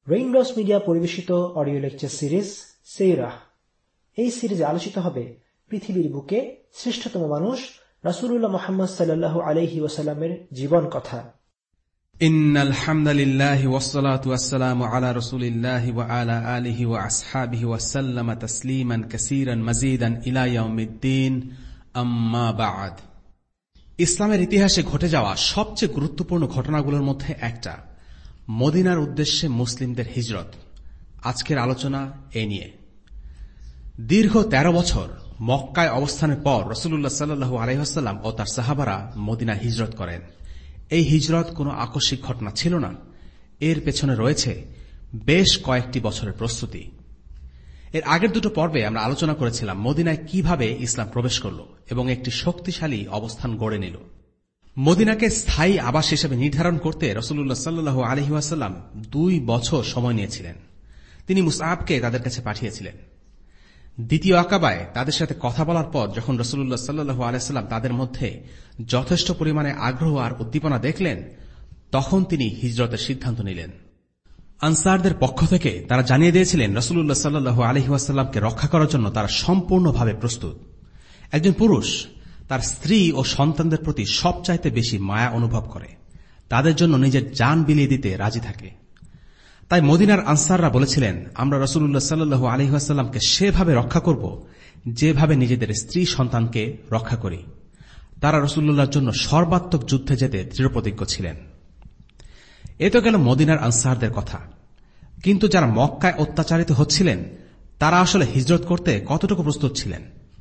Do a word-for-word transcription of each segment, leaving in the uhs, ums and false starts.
Raindrops Media পরিবেশিত audio lecture series সিরাহ। এই সিরিজে আলোচিত হবে পৃথিবীর বুকে শ্রেষ্ঠতম মানুষ রাসূলুল্লাহ মুহাম্মদ সাল্লাল্লাহু আলাইহি ওয়াসাল্লামের জীবন কথা। ইন্নাল হামদালিল্লাহি ওয়াসসালাতু ওয়াসসালামু আলা রাসূলিল্লাহি ওয়া আলা আলিহি ওয়া আসহাবিহি ওয়া সাল্লামা তাসলিমান কাসীরান মাজিদান ইলা ইয়াউমিদ্দিন, আম্মা বা'দ। ইসলামের ইতিহাসে ঘটে যাওয়া সবচেয়ে গুরুত্বপূর্ণ ঘটনাগুলোর মধ্যে একটা মদিনার উদ্দেশ্যে মুসলিমদের হিজরত। আজকের আলোচনা এ নিয়ে। দীর্ঘ তেরো বছর মক্কায় অবস্থানের পর রাসূলুল্লাহ সাল্লাল্লাহু আলাইহি ওয়াসাল্লাম ও তার সাহাবারা মদিনা হিজরত করেন। এই হিজরত কোনো আকস্মিক ঘটনা ছিল না, এর পেছনে রয়েছে বেশ কয়েকটি বছরের প্রস্তুতি। এর আগের দুটো পর্বে আমরা আলোচনা করেছিলাম মদিনায় কিভাবে ইসলাম প্রবেশ করল এবং একটি শক্তিশালী অবস্থান গড়ে নিল। মদিনাকে স্থায়ী আবাস হিসেবে নির্ধারণ করতে রাসূলুল্লাহ সাল্লাল্লাহু আলাইহি ওয়াসাল্লাম দুই বছর সময় নিয়েছিলেন। তিনি মুসআবকে তাদের কাছে পাঠিয়েছিলেন। দ্বিতীয় আকাবায় তাদের সাথে কথা বলার পর যখন রাসূলুল্লাহ সাল্লাল্লাহু আলাইহি ওয়াসাল্লাম তাদের মধ্যে যথেষ্ট পরিমাণে আগ্রহ আর উদ্দীপনা দেখলেন, তখন তিনি হিজরতের সিদ্ধান্ত নিলেন। আনসারদের পক্ষ থেকে তারা জানিয়ে দিয়েছিলেন রাসূলুল্লাহ সাল্লাল্লাহু আলাইহি ওয়াসাল্লামকে রক্ষা করার জন্য তারা সম্পূর্ণভাবে প্রস্তুত। একজন পুরুষ তার স্ত্রী ও সন্তানদের প্রতি সবচাইতে বেশি মায়া অনুভব করে, তাদের জন্য নিজের জান বিলিয়ে দিতে রাজি থাকে। তাই মদিনার আনসাররা বলেছিলেন, আমরা রাসূলুল্লাহ সাল্লাল্লাহু আলাইহি ওয়াসাল্লামকে সেভাবে রক্ষা করব যেভাবে নিজেদের স্ত্রী সন্তানকে রক্ষা করি। তারা রাসূলুল্লাহর জন্য সর্বাত্মক যুদ্ধে যেতে দৃঢ়প্রতিজ্ঞ ছিলেন। এ তো গেল মদিনার আনসারদের কথা। কিন্তু যারা মক্কায় অত্যাচারিত হচ্ছিলেন তারা আসলে হিজরত করতে কতটুকু প্রস্তুত ছিলেন?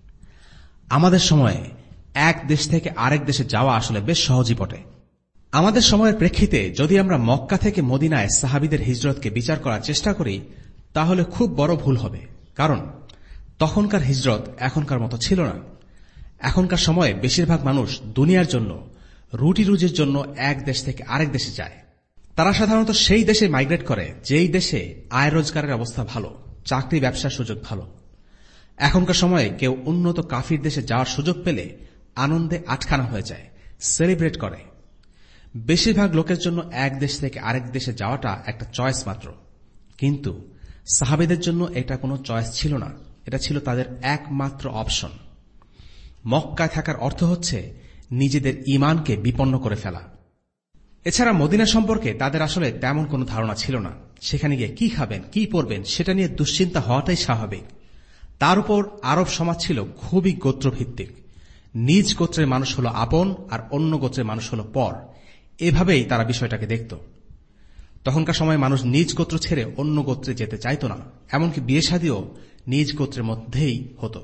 আমাদের সময়ে এক দেশ থেকে আরেক দেশে যাওয়া আসলে বেশ সহজই বটে। আমাদের সময়ের প্রেক্ষিতে যদি আমরা মক্কা থেকে মদিনায় সাহাবীদের হিজরতকে বিচার করার চেষ্টা করি তাহলে খুব বড় ভুল হবে, কারণ তখনকার হিজরত এখনকার মতো ছিল না। এখনকার সময়ে বেশিরভাগ মানুষ দুনিয়ার জন্য, রুটি রুজির জন্য এক দেশ থেকে আরেক দেশে যায়। তারা সাধারণত সেই দেশে মাইগ্রেট করে যেই দেশে আয় রোজগারের অবস্থা ভালো, চাকরি ব্যবসার সুযোগ ভালো। এখনকার সময়ে কেউ উন্নত কাফির দেশে যাওয়ার সুযোগ পেলে আনন্দে আটখানা হয়ে যায়, সেলিব্রেট করে। বেশিরভাগ লোকের জন্য এক দেশ থেকে আরেক দেশে যাওয়াটা একটা চয়েস মাত্র, কিন্তু সাহাবীদের জন্য এটা কোনো চয়েস ছিল না, এটা ছিল তাদের একমাত্র অপশন। মক্কায় থাকার অর্থ হচ্ছে নিজেদের ঈমানকে বিপন্ন করে ফেলা। এছাড়া মদিনা সম্পর্কে তাদের আসলে তেমন কোনো ধারণা ছিল না। সেখানে গিয়ে কি খাবেন, কি পরবেন সেটা নিয়ে দুশ্চিন্তা হওয়াটাই স্বাভাবিক। তার উপর আরব সমাজ ছিল খুবই গোত্রভিত্তিক। নিজ গোত্রের মানুষ হল আপন আর অন্য গোত্রের মানুষ হল পর, এভাবেই তারা বিষয়টাকে দেখত। তখনকার সময় মানুষ নিজ গোত্র ছেড়ে অন্য গোত্রে যেতে চাইত না, এমনকি বিয়ে শাদীও নিজ গোত্রের মধ্যেই হতো।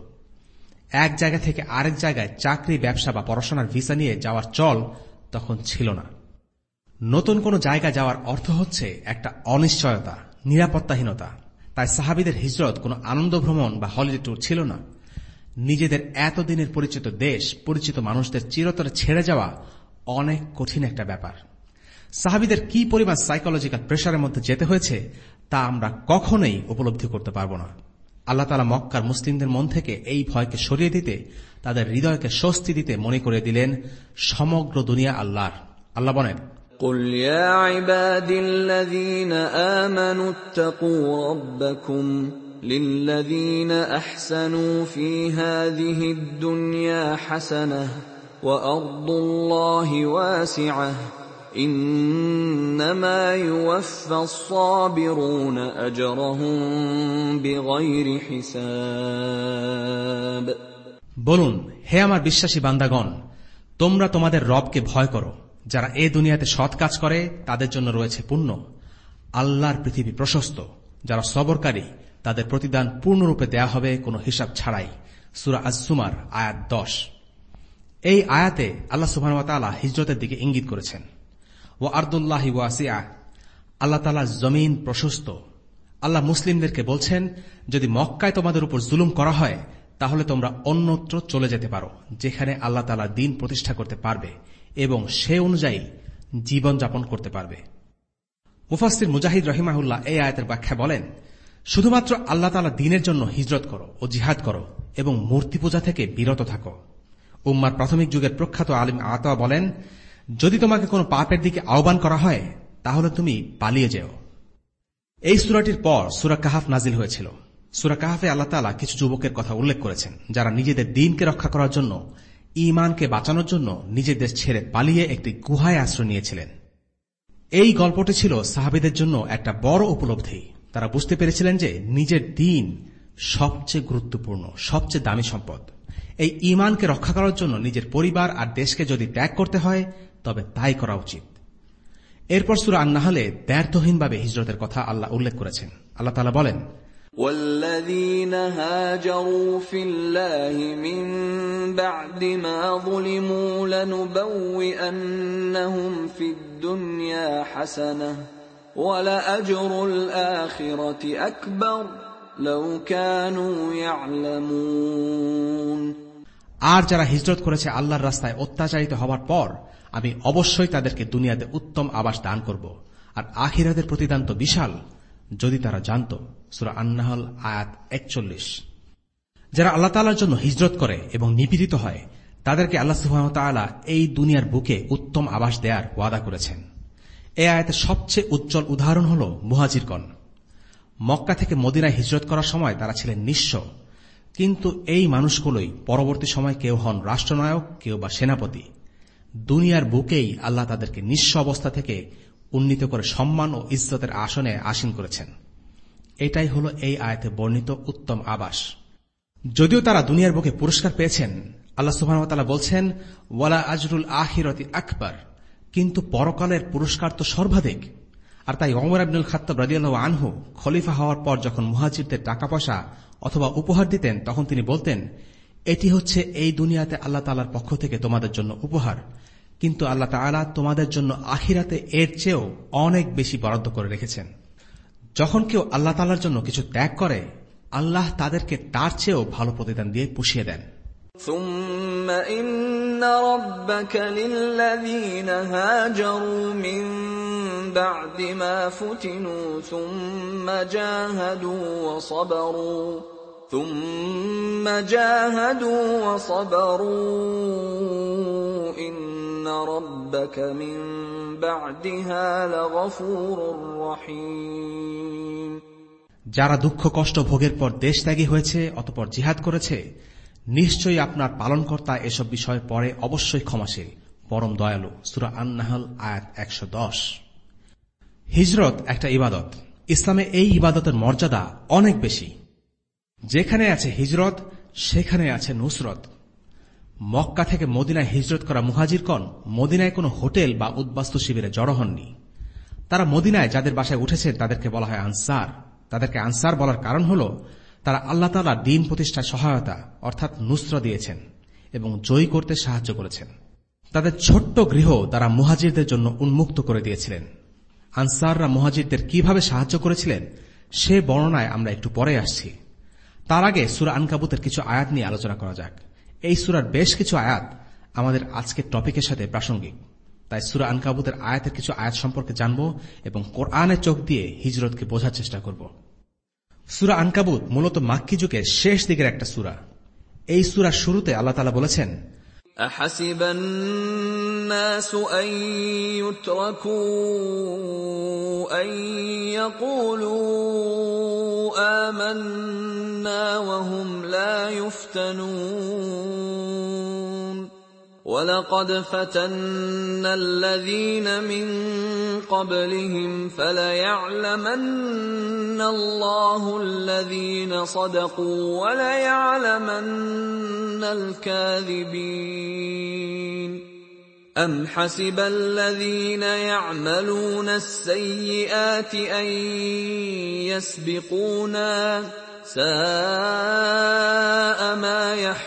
এক জায়গা থেকে আরেক জায়গায় চাকরি, ব্যবসা বা পড়াশোনার ভিসা নিয়ে যাওয়ার চল তখন ছিল না। নতুন কোনো জায়গা যাওয়ার অর্থ হচ্ছে একটা অনিশ্চয়তা, নিরাপত্তাহীনতা। তাই সাহাবীদের হিজরত কোনো আনন্দ ভ্রমণ বা হলিডে ট্যুর ছিল না। নিজেদের এতদিনের পরিচিত দেশ, পরিচিত মানুষদের চিরতরে ছেড়ে যাওয়া অনেক কঠিন একটা ব্যাপার। সাহাবীদের কি পরিমাণ সাইকোলজিক্যাল প্রেশারের মধ্যে যেতে হয়েছে তা আমরা কখনোই উপলব্ধি করতে পারব না। আল্লাহ তাআলা মক্কার মুসলিমদের মন থেকে এই ভয়কে সরিয়ে দিতে, তাদের হৃদয়কে স্বস্তি দিতে মনে করে দিলেন সমগ্র দুনিয়া আল্লাহর। আল্লাহ বলেন, قُلْ يَا عِبَادِي الَّذِينَ آمَنُوا اتَّقُوا رَبَّكُمْ لِلَّذِينَ أَحْسَنُوا فِي هَذِهِ الدُّنْيَا حَسَنَةٌ وَأَرْضُ اللَّهِ وَاسِعَةٌ إِنَّمَا يُوَفَّى الصَّابِرُونَ أَجْرَهُم بِغَيْرِ حِسَابٍ। বলুন, হে আমার বিশ্বাসী বান্দাগণ, তোমরা তোমাদের রবকে ভয় করো। যারা এ দুনিয়াতে সৎ কাজ করে তাদের জন্য রয়েছে পুণ্য। আল্লাহর পৃথিবী প্রশস্ত। যারা সবরকারী তাদের প্রতিদান পূর্ণরূপে দেয়া হবে কোনো হিসাব ছাড়াই। সূরা আজ-জুমার আয়াত দশ। এই আয়াতে আল্লাহ সুবহানাহু ওয়া তাআলা হিজরতের দিকে ইঙ্গিত করেছেন। ওয়া আরদুল্লাহি ওয়াসিআ, আল্লাহ তাআলার জমিন প্রশস্ত। আল্লাহ মুসলিমদেরকে বলছেন, যদি মক্কায় তোমাদের উপর জুলুম করা হয় তাহলে তোমরা অন্যত্র চলে যেতে পারো যেখানে আল্লাহ তাআলা দ্বীন প্রতিষ্ঠা করতে পারবে এবং সে অনুযায়ী জীবন যাপন করতে পারবে। মুফাসসির মুজাহিদ রাহিমাহুল্লাহ এই আয়াতের ব্যাখ্যা বলেন, শুধুমাত্র আল্লাহ তাআলা দ্বীনের জন্য হিজরত করো ও জিহাদ করো এবং মূর্তি পূজা থেকে বিরত থাকো। উম্মার প্রাথমিক যুগের প্রখ্যাত আলিম আতা বলেন, যদি তোমাকে কোনো পাপের দিকে আহ্বান করা হয় তাহলে তুমি পালিয়ে যেও। এই সূরাটির পর সূরা কাহাফ নাজিল হয়েছিল। সূরা কাহাফে আল্লাহ তাআলা কিছু যুবকের কথা উল্লেখ করেছেন যারা নিজেদের দ্বীনকে রক্ষা করার জন্য, ঈমানকে বাঁচানোর জন্য নিজেদের ছেড়ে পালিয়ে একটি গুহায় আশ্রয় নিয়েছিলেন। এই গল্পটি ছিল সাহাবীদের জন্য একটা বড় উপলব্ধি। তারা বুঝতে পেরেছিলেন যে নিজের দ্বীন সবচেয়ে গুরুত্বপূর্ণ, সবচেয়ে দামি সম্পদ। এই ঈমানকে রক্ষা করার জন্য নিজের পরিবার আর দেশকে যদি ত্যাগ করতে হয় তবে তাই করা উচিত। এরপর সূরা আন-নাহলে দ্ব্যর্থহীনভাবে হিজরতের কথা আল্লাহ উল্লেখ করেছেন। আল্লাহ তাআলা বলেন, والذين هاجروا في الله من بعد ما ظلموا لنبوئنهم في الدنيا حسنة ولأجر الآخرة أكبر لو كانوا يعلمون। আর যারা হিজরত করেছে আল্লাহর রাস্তায় অত্যাচারিত হওয়ার পর আমি অবশ্যই তাদেরকে দুনিয়াতে উত্তম আবাস দান করব, আর আখিরাতের প্রতিদান তো বিশাল যদি তারা জানত। সূরা আন-নাহল আয়াত একচল্লিশ। যারা আল্লাহ তাআলার জন্য হিজরত করে এবং নিপীড়িত হয় তাদেরকে আল্লাহ সুবহানাহু ওয়া তাআলা এই দুনিয়ার বুকে উত্তম আবাস দেওয়ার ওয়াদা করেছেন। এই আয়াতের সবচেয়ে উজ্জ্বল উদাহরণ হল মুহাজিরগণ। মক্কা থেকে মদিনায় হিজরত করার সময় তারা ছিলেন নিঃস্ব, কিন্তু এই মানুষগুলোই পরবর্তী সময় কেউ হন রাষ্ট্রনায়ক, কেউ বা সেনাপতি। দুনিয়ার বুকেই আল্লাহ তাদেরকে নিঃস্ব অবস্থা থেকে উন্নীত করে সম্মান ও ইজ্জতের আসনে আসীন করেছেন। এটাই হল এই আয়াতে বর্ণিত উত্তম আবাস। যদিও তারা দুনিয়ার বুকে পুরস্কার পেয়েছেন, আল্লাহ সুবহানাহু ওয়া তাআলা বলছেন ওয়ালা আজরুল আখিরাতি আকবার, কিন্তু পরকালের পুরস্কার তো সর্বাধিক। আর তাই ওমর ইবনুল খাত্তাব রাদিয়াল্লাহু আনহু খলিফা হওয়ার পর যখন মুহাজিরদের টাকা পয়সা অথবা উপহার দিতেন তখন তিনি বলতেন, এটি হচ্ছে এই দুনিয়াতে আল্লাহ তাআলার পক্ষ থেকে তোমাদের জন্য উপহার, কিন্তু আল্লাহ তাআলা তোমাদের জন্য আখিরাতে এর চেয়েও অনেক বেশি বরাদ্দ করে রেখেছেন। যখন কেউ আল্লাহ তাআলার জন্য কিছু ত্যাগ করে আল্লাহ তাদেরকে তার চেয়েও ভালো প্রতিদান দিয়ে পুষিয়ে দেন। ثم إن ربك للذين هاجروا من بعد ما فتنوا ثم جاهدوا وصبروا ثم جاهدوا وصبروا إن ربك من بعدها لغفور رحيم। যারা দুঃখ কষ্ট ভোগের পর দেশ ত্যাগী হয়েছে অতঃপর জিহাদ করেছে, নিশ্চয়ই আপনার পালনকর্তা এসব বিষয়ের পরে অবশ্যই ক্ষমাশীল, পরম দয়ালু। সূরা আন-নাহল আয়াত একশো দশ। হিজরত একটা ইবাদত। ইসলামে এই ইবাদতের মর্যাদা অনেক বেশি। যেখানে আছে হিজরত সেখানে আছে নুসরত। মক্কা থেকে মদিনায় হিজরত করা মুহাজিরগণ মদিনায় কোনো হোটেল বা উদ্বাস্তু শিবিরে জড়ো হননি। তারা মদিনায় যাদের বাসায় উঠেছেন তাদেরকে বলা হয় আনসার। তাদেরকে আনসার বলার কারণ হল তারা আল্লাহ তাআলার দ্বীন প্রতিষ্ঠায় সহায়তা অর্থাৎ নুসরা দিয়েছেন এবং জয়ী করতে সাহায্য করেছেন। তাদের ছোট্ট গৃহ তারা মুহাজিরদের জন্য উন্মুক্ত করে দিয়েছিলেন। আনসাররা মুহাজিরদের কিভাবে সাহায্য করেছিলেন সে বর্ণনায় আমরা একটু পরে আসছি। তার আগে সূরা আনকাবুতের কিছু আয়াত নিয়ে আলোচনা করা যাক। এই সূরার বেশ কিছু আয়াত আমাদের আজকের টপিকের সাথে প্রাসঙ্গিক, তাই সূরা আনকাবুতের আয়াতের কিছু আয়াত সম্পর্কে জানব এবং কোরআনের চোখ দিয়ে হিজরতকে বোঝার চেষ্টা করব। সূরা আনকাবুত মূলত মাক্কি যুগের শেষ দিকের একটা সূরা। এই সূরার শুরুতে আল্লাহ তাআলা বলেছেন, أحسب الناس أن يتركوا أن يقولوا آمنا وهم لا يفتنون ولقد فتنا الذين من قبلهم فليعلمن الله الذين صدقوا وليعلمن الكاذبين أم حسب الذين يعملون السيئات أن يسبقونا ساء ما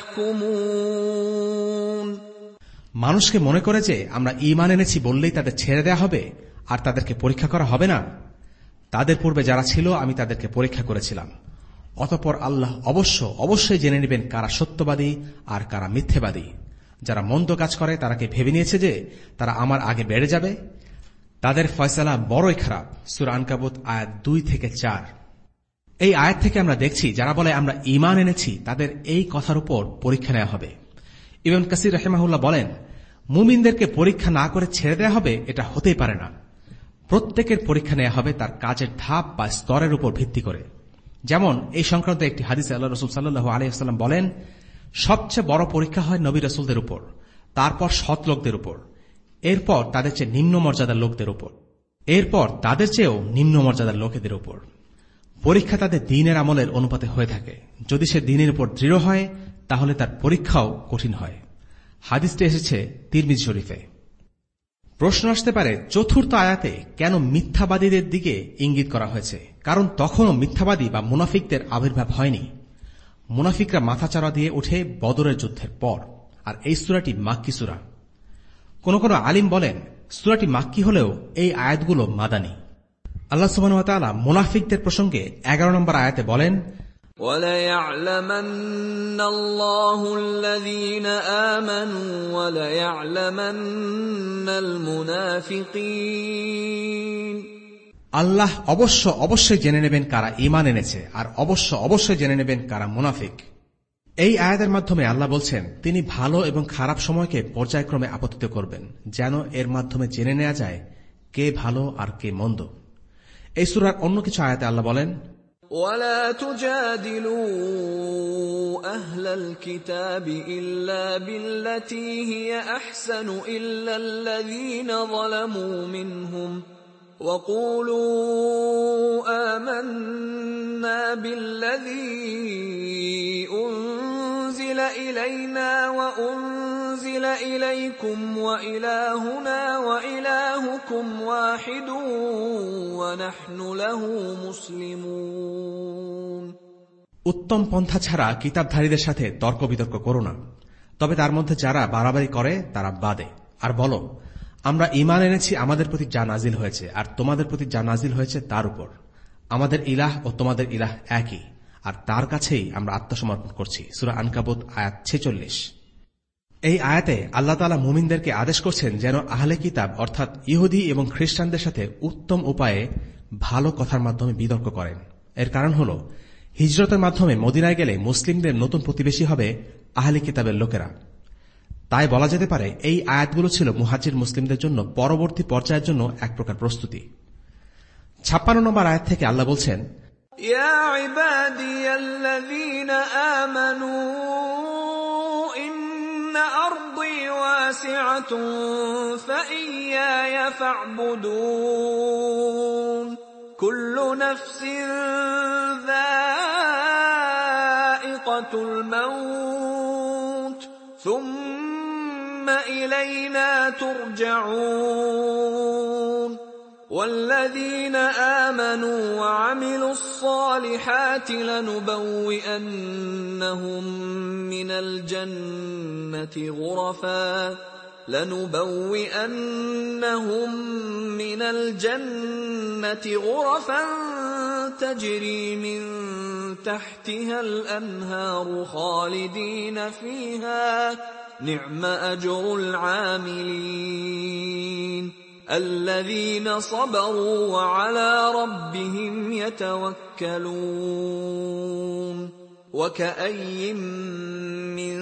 يحكمون। মানুষকে মনে করে যে আমরা ঈমান এনেছি বললেই তাদের ছেড়ে দেয়া হবে আর তাদেরকে পরীক্ষা করা হবে না। তাদের পূর্বে যারা ছিল আমি তাদেরকে পরীক্ষা করেছিলাম, অতঃপর আল্লাহ অবশ্য অবশ্যই জেনে নেবেন কারা সত্যবাদী আর কারা মিথ্যেবাদী। যারা মন্দ কাজ করে তারা কি ভেবে নিয়েছে যে তারা আমার আগে বেড়ে যাবে? তাদের ফয়সালা বড়ই খারাপ। সূরা আনকাবুত আয়াত দুই থেকে চার। এই আয়াত থেকে আমরা দেখছি যারা বলে আমরা ঈমান এনেছি তাদের এই কথার উপর পরীক্ষা নেওয়া হবে। ইবনে কাসির রাহিমাহুল্লাহ বলেন, মুমিনদেরকে পরীক্ষা না করে ছেড়ে দেওয়া হবে এটা হতেই পারে না। প্রত্যেকের পরীক্ষা নেওয়া হবে তার কাজের ধাপ বা স্তরের উপর ভিত্তি করে। যেমন এই সংক্রান্ত একটি হাদিসে আল্লাহ রাসূল সাল্লাল্লাহু আলাইহি ওয়াসাল্লাম বলেন, সবচেয়ে বড় পরীক্ষা হয় নবী রাসূলদের উপর, তারপর সৎ লোকদের উপর, এরপর তাদের চেয়ে নিম্ন মর্যাদার লোকদের উপর, এরপর তাদের চেয়েও নিম্ন মর্যাদার লোকেদের উপর। পরীক্ষা তাদের দ্বীনের আমলের অনুপাতে হয়ে থাকে। যদি সে দ্বীনের উপর দৃঢ় হয় তাহলে তার পরীক্ষাও কঠিন হয়। হাদিসটি এসেছে তিরমিজি শরীফে। প্রশ্ন আসতে পারে, চতুর্থ আয়াতে কেন মিথ্যাবাদীদের দিকে ইঙ্গিত করা হয়েছে? কারণ তখনও মিথ্যাবাদী বা মুনাফিকদের আবির্ভাব হয়নি। মুনাফিকরা মাথাচাড়া দিয়ে ওঠে বদরের যুদ্ধের পর, আর এই সূরাটি মাক্কি সূরা। কোন কোন আলিম বলেন সূরাটি মাক্কি হলেও এই আয়াতগুলো মাদানী। আল্লাহ সুবহানাহু ওয়া তাআলা মুনাফিকদের প্রসঙ্গে এগারো নম্বর আয়াতে বলেন, وَلَيَعْلَمَنَّ اللَّهُ الَّذِينَ آمَنُوا وَلَيَعْلَمَنَّ الْمُنَافِقِينَ। আল্লাহ অবশ্য অবশ্যই জেনে নেবেন কারা ঈমান এনেছে, আর অবশ্য অবশ্যই জেনে নেবেন কারা মুনাফিক। এই আয়াতের মাধ্যমে আল্লাহ বলছেন তিনি ভালো এবং খারাপ সময়কে পর্যায়ক্রমে আপতিত করবেন, যেন এর মাধ্যমে জেনে নেওয়া যায় কে ভালো আর কে মন্দ। এই সূরার অন্য কিছু আয়াতে আল্লাহ বলেন, وَلَا تُجَادِلُوا أَهْلَ الْكِتَابِ إِلَّا بِالَّتِي هِيَ أَحْسَنُ إِلَّا الَّذِينَ ظَلَمُوا مِنْهُمْ وَقُولُوا آمَنَّا بِالَّذِي أُنْزِلَ إِلَيْنَا وَأُنْزِلَ إِلَيْكُمْ وَإِلَٰهُنَا وَإِلَٰهُكُمْ وَاحِدٌ وَنَحْنُ لَهُ مُسْلِمُونَ। উত্তম পন্থা ছাড়া কিতাবধারীদের সাথে তর্ক বিতর্ক করো না, তবে তার মধ্যে যারা বাড়াবাড়ি করে তারা বাদে। আর বলো, আমরা ঈমান এনেছি আমাদের প্রতি যা নাজিল হয়েছে, আর তোমাদের প্রতি যা নাজিল হয়েছে তার উপর। আমাদের ইলাহ ও তোমাদের ইলাহ একই, আর তার কাছেই আমরা আত্মসমর্পণ করছি। সূরা আনকাবুত আয়াত ছেচল্লিশ। এই আয়াতে আল্লাহ তাআলা মুমিনদেরকে আদেশ করছেন যেন আহলে কিতাব অর্থাৎ ইহুদি এবং খ্রিস্টানদের সাথে উত্তম উপায়ে ভালো কথার মাধ্যমে বিতর্ক করেন। এর কারণ হল হিজরতের মাধ্যমে মদিনায় গেলে মুসলিমদের নতুন প্রতিবেশী হবে আহলে কিতাবের লোকেরা। তাই বলা যেতে পারে এই আয়াতগুলো ছিল মুহাজির মুসলিমদের জন্য পরবর্তী পর্যায়ের জন্য এক প্রকার প্রস্তুতি। ছাপ্পান্ন নম্বর আয়াত থেকে আল্লাহ বলছেন, ইয়া ইবাদিয়াল্লাযীনা আমানু ইন্না আরদি ওয়াসিআতুন ফাইয়ায়া ফা'বুদুন কুল্লু নাফসিন যায়িকাতুল মাউত সুম্মা ইলাইনা তুরজাউন والذين آمنوا وعملوا الصالحات لنبوئنهم من الجنة غرفا لنبوئنهم من الجنة غرفا تجري من تحتها الأنهار خالدين فيها نعم أجر العاملين الذين صبروا وعلى ربهم يتوكلون وكأي من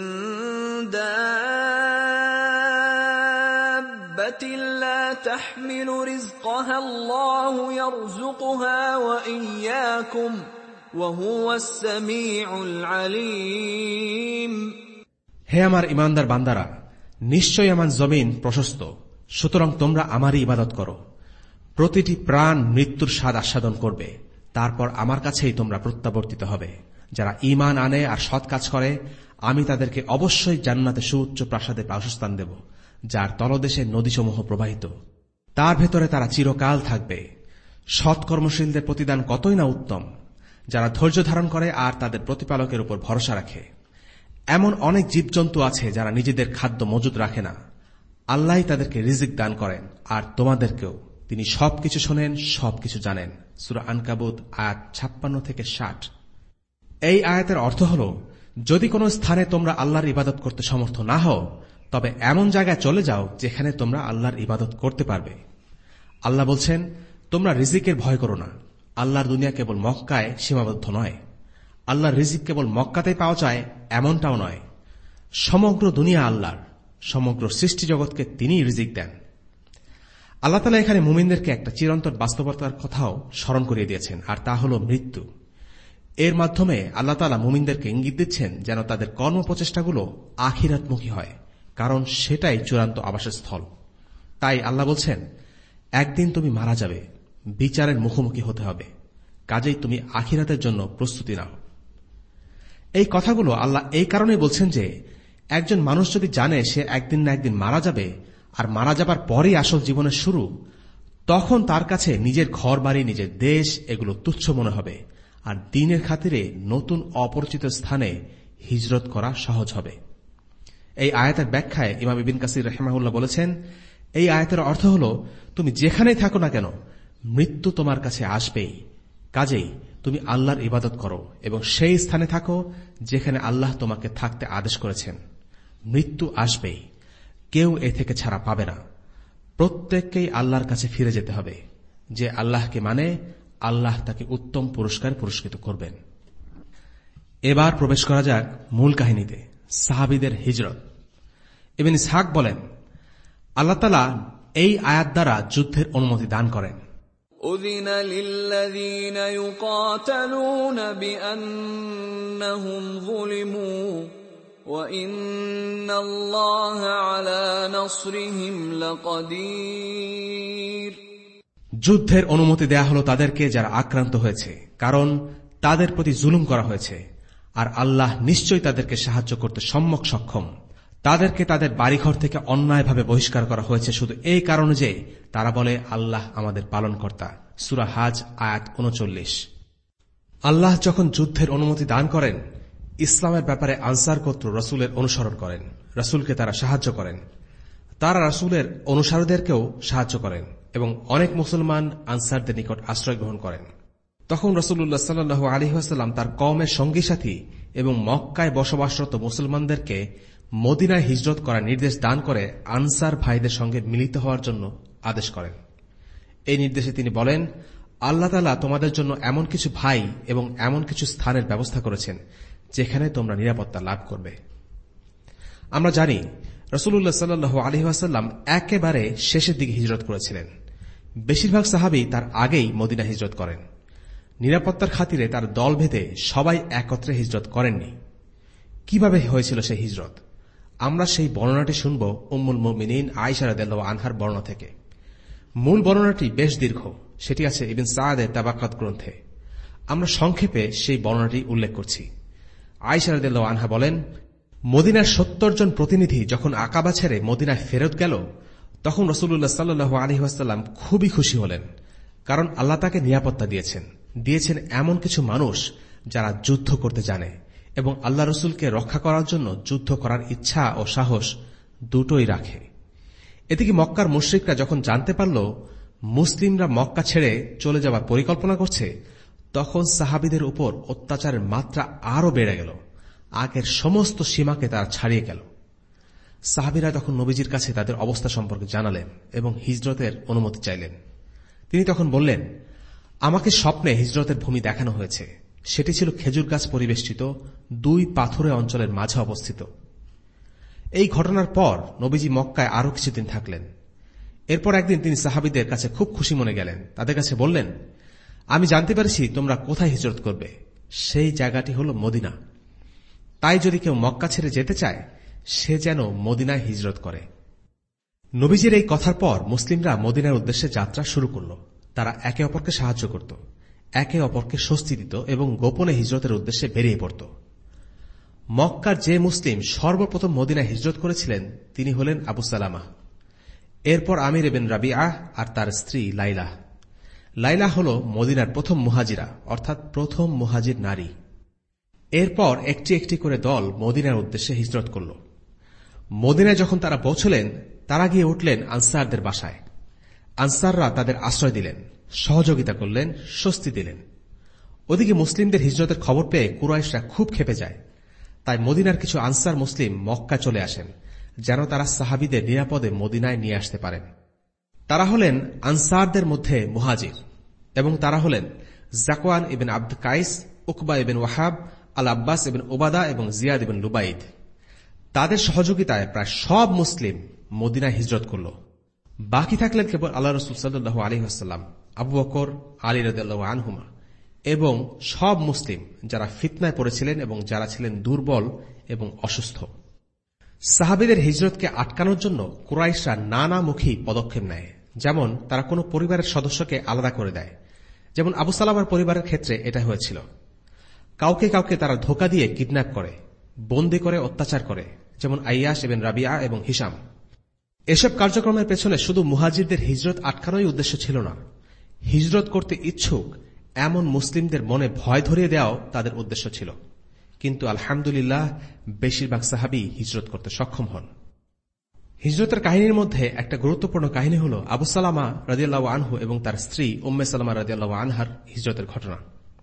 دابة لا تحمل رزقها الله يرزقها وإياكم وهو السميع العليم। হে আমার ঈমানদার বান্দারা, নিশ্চয়ই আমার জমিন প্রশস্ত, সুতরাং তোমরা আমারই ইবাদত করো। প্রতিটি প্রাণ মৃত্যুর স্বাদ আস্বাদন করবে, তারপর আমার কাছেই তোমরা প্রত্যাবর্তিত হবে। যারা ঈমান আনে আর সৎ কাজ করে আমি তাদেরকে অবশ্যই জান্নাতে সুউচ্চ প্রাসাদে বাসস্থান দেব, যার তলদেশে নদীসমূহ প্রবাহিত, তার ভেতরে তারা চিরকাল থাকবে। সৎকর্মশীলদের প্রতিদান কতই না উত্তম, যারা ধৈর্য ধারণ করে আর তাদের প্রতিপালকের উপর ভরসা রাখে। এমন অনেক জীবজন্তু আছে যারা নিজেদের খাদ্য মজুদ রাখে না, আল্লাহই তাদেরকে রিজিক দান করেন, আর তোমাদেরকেও তিনি সবকিছু শোনেন, সবকিছু জানেন। সূরা আনকাবুত আয়াত ছাপ্পান্ন থেকে ষাট। এই আয়াতের অর্থ হল, যদি কোনো স্থানে তোমরা আল্লাহর ইবাদত করতে সমর্থ না হও, তবে এমন জায়গায় চলে যাও যেখানে তোমরা আল্লাহর ইবাদত করতে পারবে। আল্লাহ বলছেন, তোমরা রিজিকের ভয় করো না। আল্লাহর দুনিয়া কেবল মক্কায় সীমাবদ্ধ নয়। আল্লাহর রিজিক কেবল মক্কাতেই পাওয়া যায় এমনটাও নয়। সমগ্র দুনিয়া আল্লাহর, সমগ্র সৃষ্টি জগৎকে তিনি রিজিক দেন। আল্লাহ তাআলা এখানে মুমিনদেরকে একটা চিরন্তন বাস্তবতার কথাও স্মরণ করিয়ে দিয়েছেন, আর তা হল মৃত্যু। এর মাধ্যমে আল্লাহ তাআলা মুমিনদেরকে ইঙ্গিত দিচ্ছেন যেন তাদের কর্মপ্রচেষ্টাগুলো আখিরাতমুখী হয়, কারণ সেটাই চূড়ান্ত আবাসস্থল। তাই আল্লাহ বলছেন, একদিন তুমি মারা যাবে, বিচারের মুখোমুখি হতে হবে, কাজেই তুমি আখিরাতের জন্য প্রস্তুতি নাও। এই কথাগুলো আল্লাহ এই কারণে বলছেন যে একজন মানুষ যদি জানে সে একদিন না একদিন মারা যাবে, আর মারা যাবার পরেই আসল জীবনের শুরু, তখন তার কাছে নিজের ঘর বাড়ি, নিজের দেশ এগুলো তুচ্ছ মনে হবে, আর দ্বীনের খাতিরে নতুন অপরিচিত স্থানে হিজরত করা সহজ হবে। এই আয়াতের ব্যাখ্যায় ইমাম ইবনে কাসির রাহিমাহুল্লাহ বলেছেন, এই আয়াতের অর্থ হল তুমি যেখানেই থাকো না কেন মৃত্যু তোমার কাছে আসবেই, কাজেই তুমি আল্লাহর ইবাদত করো এবং সেই স্থানে থাকো যেখানে আল্লাহ তোমাকে থাকতে আদেশ করেছেন। মৃত্যু আসবেই, কেউ এ থেকে ছাড়া পাবে না। প্রত্যেককেই আল্লাহর কাছে ফিরে যেতে হবে। যে আল্লাহকে মানে আল্লাহ তাকে উত্তম পুরস্কার পুরস্কৃত করবেন। এবার প্রবেশ করা যাক মূল কাহিনীতে, সাহাবীদের হিজরত। ইবনে ইসহাক বলেন, আল্লাহ তাআলা এই আয়াত দ্বারা যুদ্ধের অনুমতি দান করেন। أذن للذين يقاتلون بأنهم ظلموا وإن الله على نصرهم لقدير। যুদ্ধের অনুমতি দেয়া হলো তাদেরকে যারা আক্রান্ত হয়েছে, কারণ তাদের প্রতি জুলুম করা হয়েছে, আর আল্লাহ নিশ্চয়ই তাদেরকে সাহায্য করতে সম্যক সক্ষম। তাদেরকে তাদের বাড়িঘর থেকে অন্যায়ভাবে বহিষ্কার করা হয়েছে শুধু এই কারণে যে তারা বলে আল্লাহ আমাদের পালনকর্তা। সূরা হাজ আয়াত উনচল্লিশ। আল্লাহ যখন যুদ্ধের অনুমতি দান করেন, ইসলামের ব্যাপারে আনসার গোত্র রাসূলের অনুসরণ করেন, রাসূলকে তারা সাহায্য করেন, তারা রাসূলের অনুসারীদেরকেও সাহায্য করেন এবং অনেক মুসলমান আনসারদের নিকট আশ্রয় গ্রহণ করেন। তখন রাসূলুল্লাহ সাল্লাল্লাহু আলাইহি ওয়াসাল্লাম তার কওমের সঙ্গী সাথী এবং মক্কায় বসবাসরত মুসলমানদেরকে মদিনায় হিজরত করার নির্দেশ দান করে আনসার ভাইদের সঙ্গে মিলিত হওয়ার জন্য আদেশ করেন। এই নির্দেশে তিনি বলেন, আল্লাহ তাআলা তোমাদের জন্য এমন কিছু ভাই এবং এমন কিছু স্থানের ব্যবস্থা করেছেন যেখানে তোমরা নিরাপত্তা লাভ করবে। আমরা জানি রাসূলুল্লাহ সাল্লাল্লাহু আলাইহি ওয়াসাল্লাম একেবারে শেষের দিকে হিজরত করেছিলেন। বেশিরভাগ সাহাবী তার আগেই মদিনা হিজরত করেন। নিরাপত্তার খাতিরে তার দল ভেদে সবাই একত্রে হিজরত করেননি। কিভাবে হয়েছিল সেই হিজরত? আমরা সেই বর্ণনাটি শুনব উম্মুল মুমিনিন আয়েশা রাদিয়াল্লাহু আনহার বর্ণনা থেকে। মূল বর্ণনাটি বেশ দীর্ঘ, সেটি আছে ইবনে সাআদের তাবাকাত গ্রন্থে। আমরা সংক্ষেপে সেই বর্ণনাটি উল্লেখ করছি। আয়েশা রাদিয়াল্লাহু আনহা বলেন, মদিনার সত্তর জন প্রতিনিধি যখন আকাবা ছেড়ে মদিনায় ফেরত গেল, তখন রাসূলুল্লাহ সাল্লাল্লাহু আলাইহি ওয়াসাল্লাম খুবই খুশি হলেন, কারণ আল্লাহ তাকে নিরাপত্তা দিয়েছেন, দিয়েছেন এমন কিছু মানুষ যারা যুদ্ধ করতে জানে এবং আল্লাহ রসুলকে রক্ষা করার জন্য যুদ্ধ করার ইচ্ছা ও সাহস দুটোই রাখে। এদিকে মক্কার মুশরিকরা যখন জানতে পারল মুসলিমরা মক্কা ছেড়ে চলে যাওয়ার পরিকল্পনা করছে, তখন সাহাবীদের উপর অত্যাচারের মাত্রা আরও বেড়ে গেল। আগের সমস্ত সীমাকে তারা ছাড়িয়ে গেল। সাহাবীরা তখন নবীজির কাছে তাদের অবস্থা সম্পর্কে জানালেন এবং হিজরতের অনুমতি চাইলেন। তিনি তখন বললেন, আমাকে স্বপ্নে হিজরতের ভূমি দেখানো হয়েছে। সেটি ছিল খেজুর গাছ পরিবেষ্টিত দুই পাথুরে অঞ্চলের মাঝে অবস্থিত। এই ঘটনার পর নবীজি মক্কায় আরও কিছুদিন থাকলেন। এরপর একদিন তিনি সাহাবীদের কাছে খুব খুশি মনে গেলেন। তাদের কাছে বললেন, আমি জানতে পারছি তোমরা কোথায় হিজরত করবে। সেই জায়গাটি হল মদিনা। তাই যদি কেউ মক্কা ছেড়ে যেতে চায়, সে যেন মদিনায় হিজরত করে। নবীজির এই কথার পর মুসলিমরা মদিনার উদ্দেশ্যে যাত্রা শুরু করল। তারা একে অপরকে সাহায্য করত, একে অপরকে স্বস্তি দিত এবং গোপনে হিজরতের উদ্দেশ্যে বেরিয়ে পড়ত। মক্কার যে মুসলিম সর্বপ্রথম মদিনায় হিজরত করেছিলেন তিনি হলেন আবু সালামা। এরপর আমির ইবনে রাবিআহ আর তার স্ত্রী লাইলা। লাইলা হল মদিনার প্রথম মুহাজিরা, অর্থাৎ প্রথম মুহাজির নারী। এরপর একটি একটি করে দল মদিনার উদ্দেশ্যে হিজরত করল। মদিনায় যখন তারা পৌঁছলেন, তারা গিয়ে উঠলেন আনসারদের বাসায়। আনসাররা তাদের আশ্রয় দিলেন, সহযোগিতা করলেন, স্বস্তি দিলেন। ওদিকে মুসলিমদের হিজরতের খবর পেয়ে কুরাইশরা খুব ক্ষেপে যায়। তাই মদিনার কিছু আনসার মুসলিম মক্কা চলে আসেন, যেন তারা সাহাবীদের নিরাপদে মদিনায় নিয়ে আসতে পারেন। তারা হলেন আনসারদের মধ্যে মুহাজির, এবং তারা হলেন জাকওয়ান ইবনে আব্দ কাইস, উকবা ইবনে ওয়াহাব, আল আব্বাস ইবনে উবাদা এবং জিয়াদ ইবনে লুবাইদ। তাদের সহযোগিতায় প্রায় সব মুসলিম মদিনায় হিজরত করল। বাকি থাকলেন কেবল আল্লাহ রসুল সাল্লাল্লাহু আলাইহি ওয়াসাল্লাম, আবু বকর, আলী রাদিয়াল্লাহু আনহুমা এবং সব মুসলিম যারা ফিতনায় পড়েছিলেন এবং যারা ছিলেন দুর্বল এবং অসুস্থ। সাহাবীদের হিজরতকে আটকানোর জন্য কুরাইশরা নানামুখী পদক্ষেপ নেয়। যেমন তারা কোনো পরিবারের সদস্যকে আলাদা করে দেয়, যেমন আবু সালামার পরিবারের ক্ষেত্রে এটা হয়েছিল। কাউকে কাউকে তারা ধোঁকা দিয়ে কিডন্যাপ করে, বন্দী করে অত্যাচার করে, যেমন আইয়াস এবং রাবিয়া এবং হিসাম। এসব কার্যক্রমের পেছনে শুধু মুহাজিরদের হিজরত আটকানোই উদ্দেশ্য ছিল না, হিজরত করতে ইচ্ছুক এমন মুসলিমদের মনে ভয় ধরিয়ে দেওয়াও তাদের উদ্দেশ্য ছিল। কিন্তু আলহামদুলিল্লাহ বেশিরভাগ সাহাবী হিজরত করতে সক্ষম হন। হিজরতের কাহিনীর মধ্যে একটা গুরুত্বপূর্ণ কাহিনী হল আবু সালামা রাদিয়াল্লাহু আনহু এবং তার স্ত্রী উম্মে সালামা রাদিয়াল্লাহু আনহার হিজরতের ঘটনা।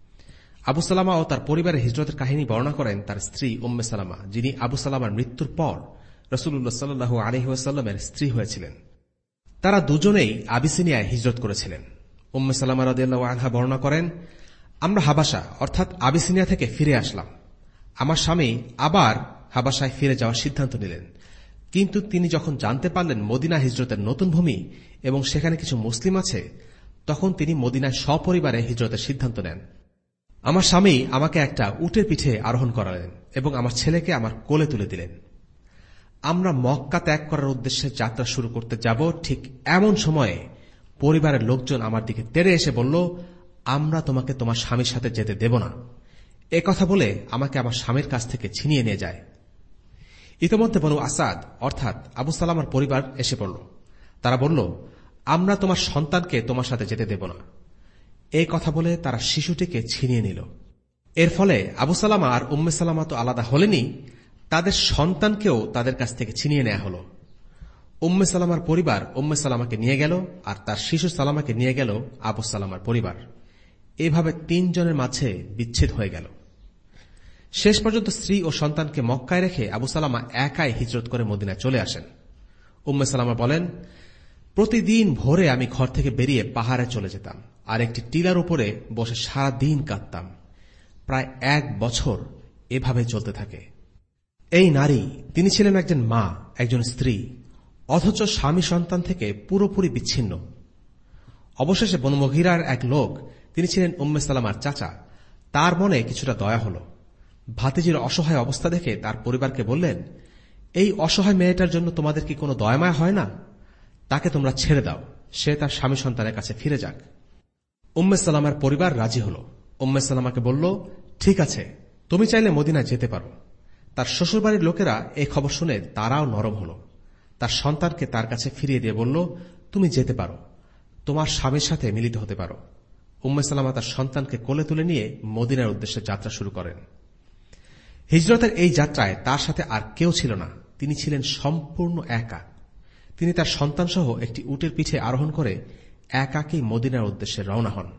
আবু সালামা ও তার পরিবারের হিজরতের কাহিনী বর্ণনা করেন তার স্ত্রী উম্মে সালামা, যিনি আবু সালামার মৃত্যুর পর রাসূলুল্লাহ সাল্লাল্লাহু আলাইহি ওয়াসাল্লামের স্ত্রী হয়েছিলেন। তারা দুজনেই আবিসিনিয়ায় হিজরত করেছিলেন। উম্মে সালামা রাদিয়াল্লাহু আনহা বর্ণনা করেন, আমরা হাবাসা অর্থাৎ আবিসিনিয়া থেকে ফিরে আসলাম। আমার স্বামী আবার হাবাসায় ফিরে যাওয়ার সিদ্ধান্ত নিলেন, কিন্তু তিনি যখন জানতে পারলেন মদিনা হিজরতের নতুন ভূমি এবং সেখানে কিছু মুসলিম আছে, তখন তিনি মদিনায় সপরিবারে হিজরতের সিদ্ধান্ত নেন। আমার স্বামী আমাকে একটা উটের পিঠে আরোহণ করালেন এবং আমার ছেলেকে আমার কোলে তুলে দিলেন। আমরা মক্কা ত্যাগ করার উদ্দেশ্যে যাত্রা শুরু করতে যাব, ঠিক এমন সময়ে পরিবারের লোকজন আমার দিকে তেড়ে এসে বলল, আমরা তোমাকে তোমার স্বামীর সাথে যেতে দেব না। এ কথা বলে আমাকে আমার স্বামীর কাছ থেকে ছিনিয়ে নিয়ে যায়। ইতিমধ্যে বনু আসাদ অর্থাৎ আবু সালামার পরিবার এসে পড়ল। তারা বলল, আমরা তোমার সন্তানকে তোমার সাথে যেতে দেব না। এই কথা বলে তারা শিশুটিকে ছিনিয়ে নিল। এর ফলে আবু সালামা আর উম্মে সালামা তো আলাদা হলেনই, তাদের সন্তানকেও তাদের কাছ থেকে ছিনিয়ে নেওয়া হল। উম্মে সালামার পরিবার উম্মে সালামাকে নিয়ে গেল আর তার শিশু সালামাকে নিয়ে গেল আবু সালামার পরিবার। এভাবে তিনজনের মাঝে বিচ্ছেদ হয়ে গেল। শেষ পর্যন্ত স্ত্রী ও সন্তানকে মক্কায় রেখে আবু সালামা একাই হিজরত করে মদিনায় চলে আসেন। উম্মে সালামা বলেন, প্রতিদিন ভোরে আমি ঘর থেকে বেরিয়ে পাহাড়ে চলে যেতাম আর একটি টিলার উপরে বসে সারা দিন কাঁদতাম। প্রায় এক বছর এভাবে চলতে থাকে। এই নারী, তিনি ছিলেন একজন মা, একজন স্ত্রী, অথচ স্বামী সন্তান থেকে পুরোপুরি বিচ্ছিন্ন। অবশেষে বনু মুগীরার এক লোক, তিনি ছিলেন উম্মে সালামার চাচা, তার মনে কিছুটা দয়া হল। ভাতিজির অসহায় অবস্থা দেখে তার পরিবারকে বললেন, এই অসহায় মেয়েটার জন্য তোমাদের কি কোনো দয়ামায়া হয় না? তাকে তোমরা ছেড়ে দাও, সে তার স্বামী সন্তানের কাছে ফিরে যাক। উম্মে সালামার পরিবার রাজি হল। উম্মে সালামাকে বলল, ঠিক আছে, তুমি চাইলে মদিনায় যেতে পারো। তার শ্বশুরবাড়ির লোকেরা এই খবর শুনে তারাও নরম হল। তার সন্তানকে তার কাছে ফিরিয়ে দিয়ে বলল, তুমি যেতে পারো, তোমার স্বামীর সাথে মিলিত হতে পারো। উম্মে সালামা তার সন্তানকে কোলে তুলে নিয়ে মদিনার উদ্দেশ্যে যাত্রা শুরু করেন। হিজরতের এই যাত্রায় তার সাথে আর কেউ ছিল না, তিনি ছিলেন সম্পূর্ণ একা। তিনি তার সন্তানসহ একটি উটের পিঠে আরোহণ করে একাকী মদিনার উদ্দেশ্যে রওনা হন।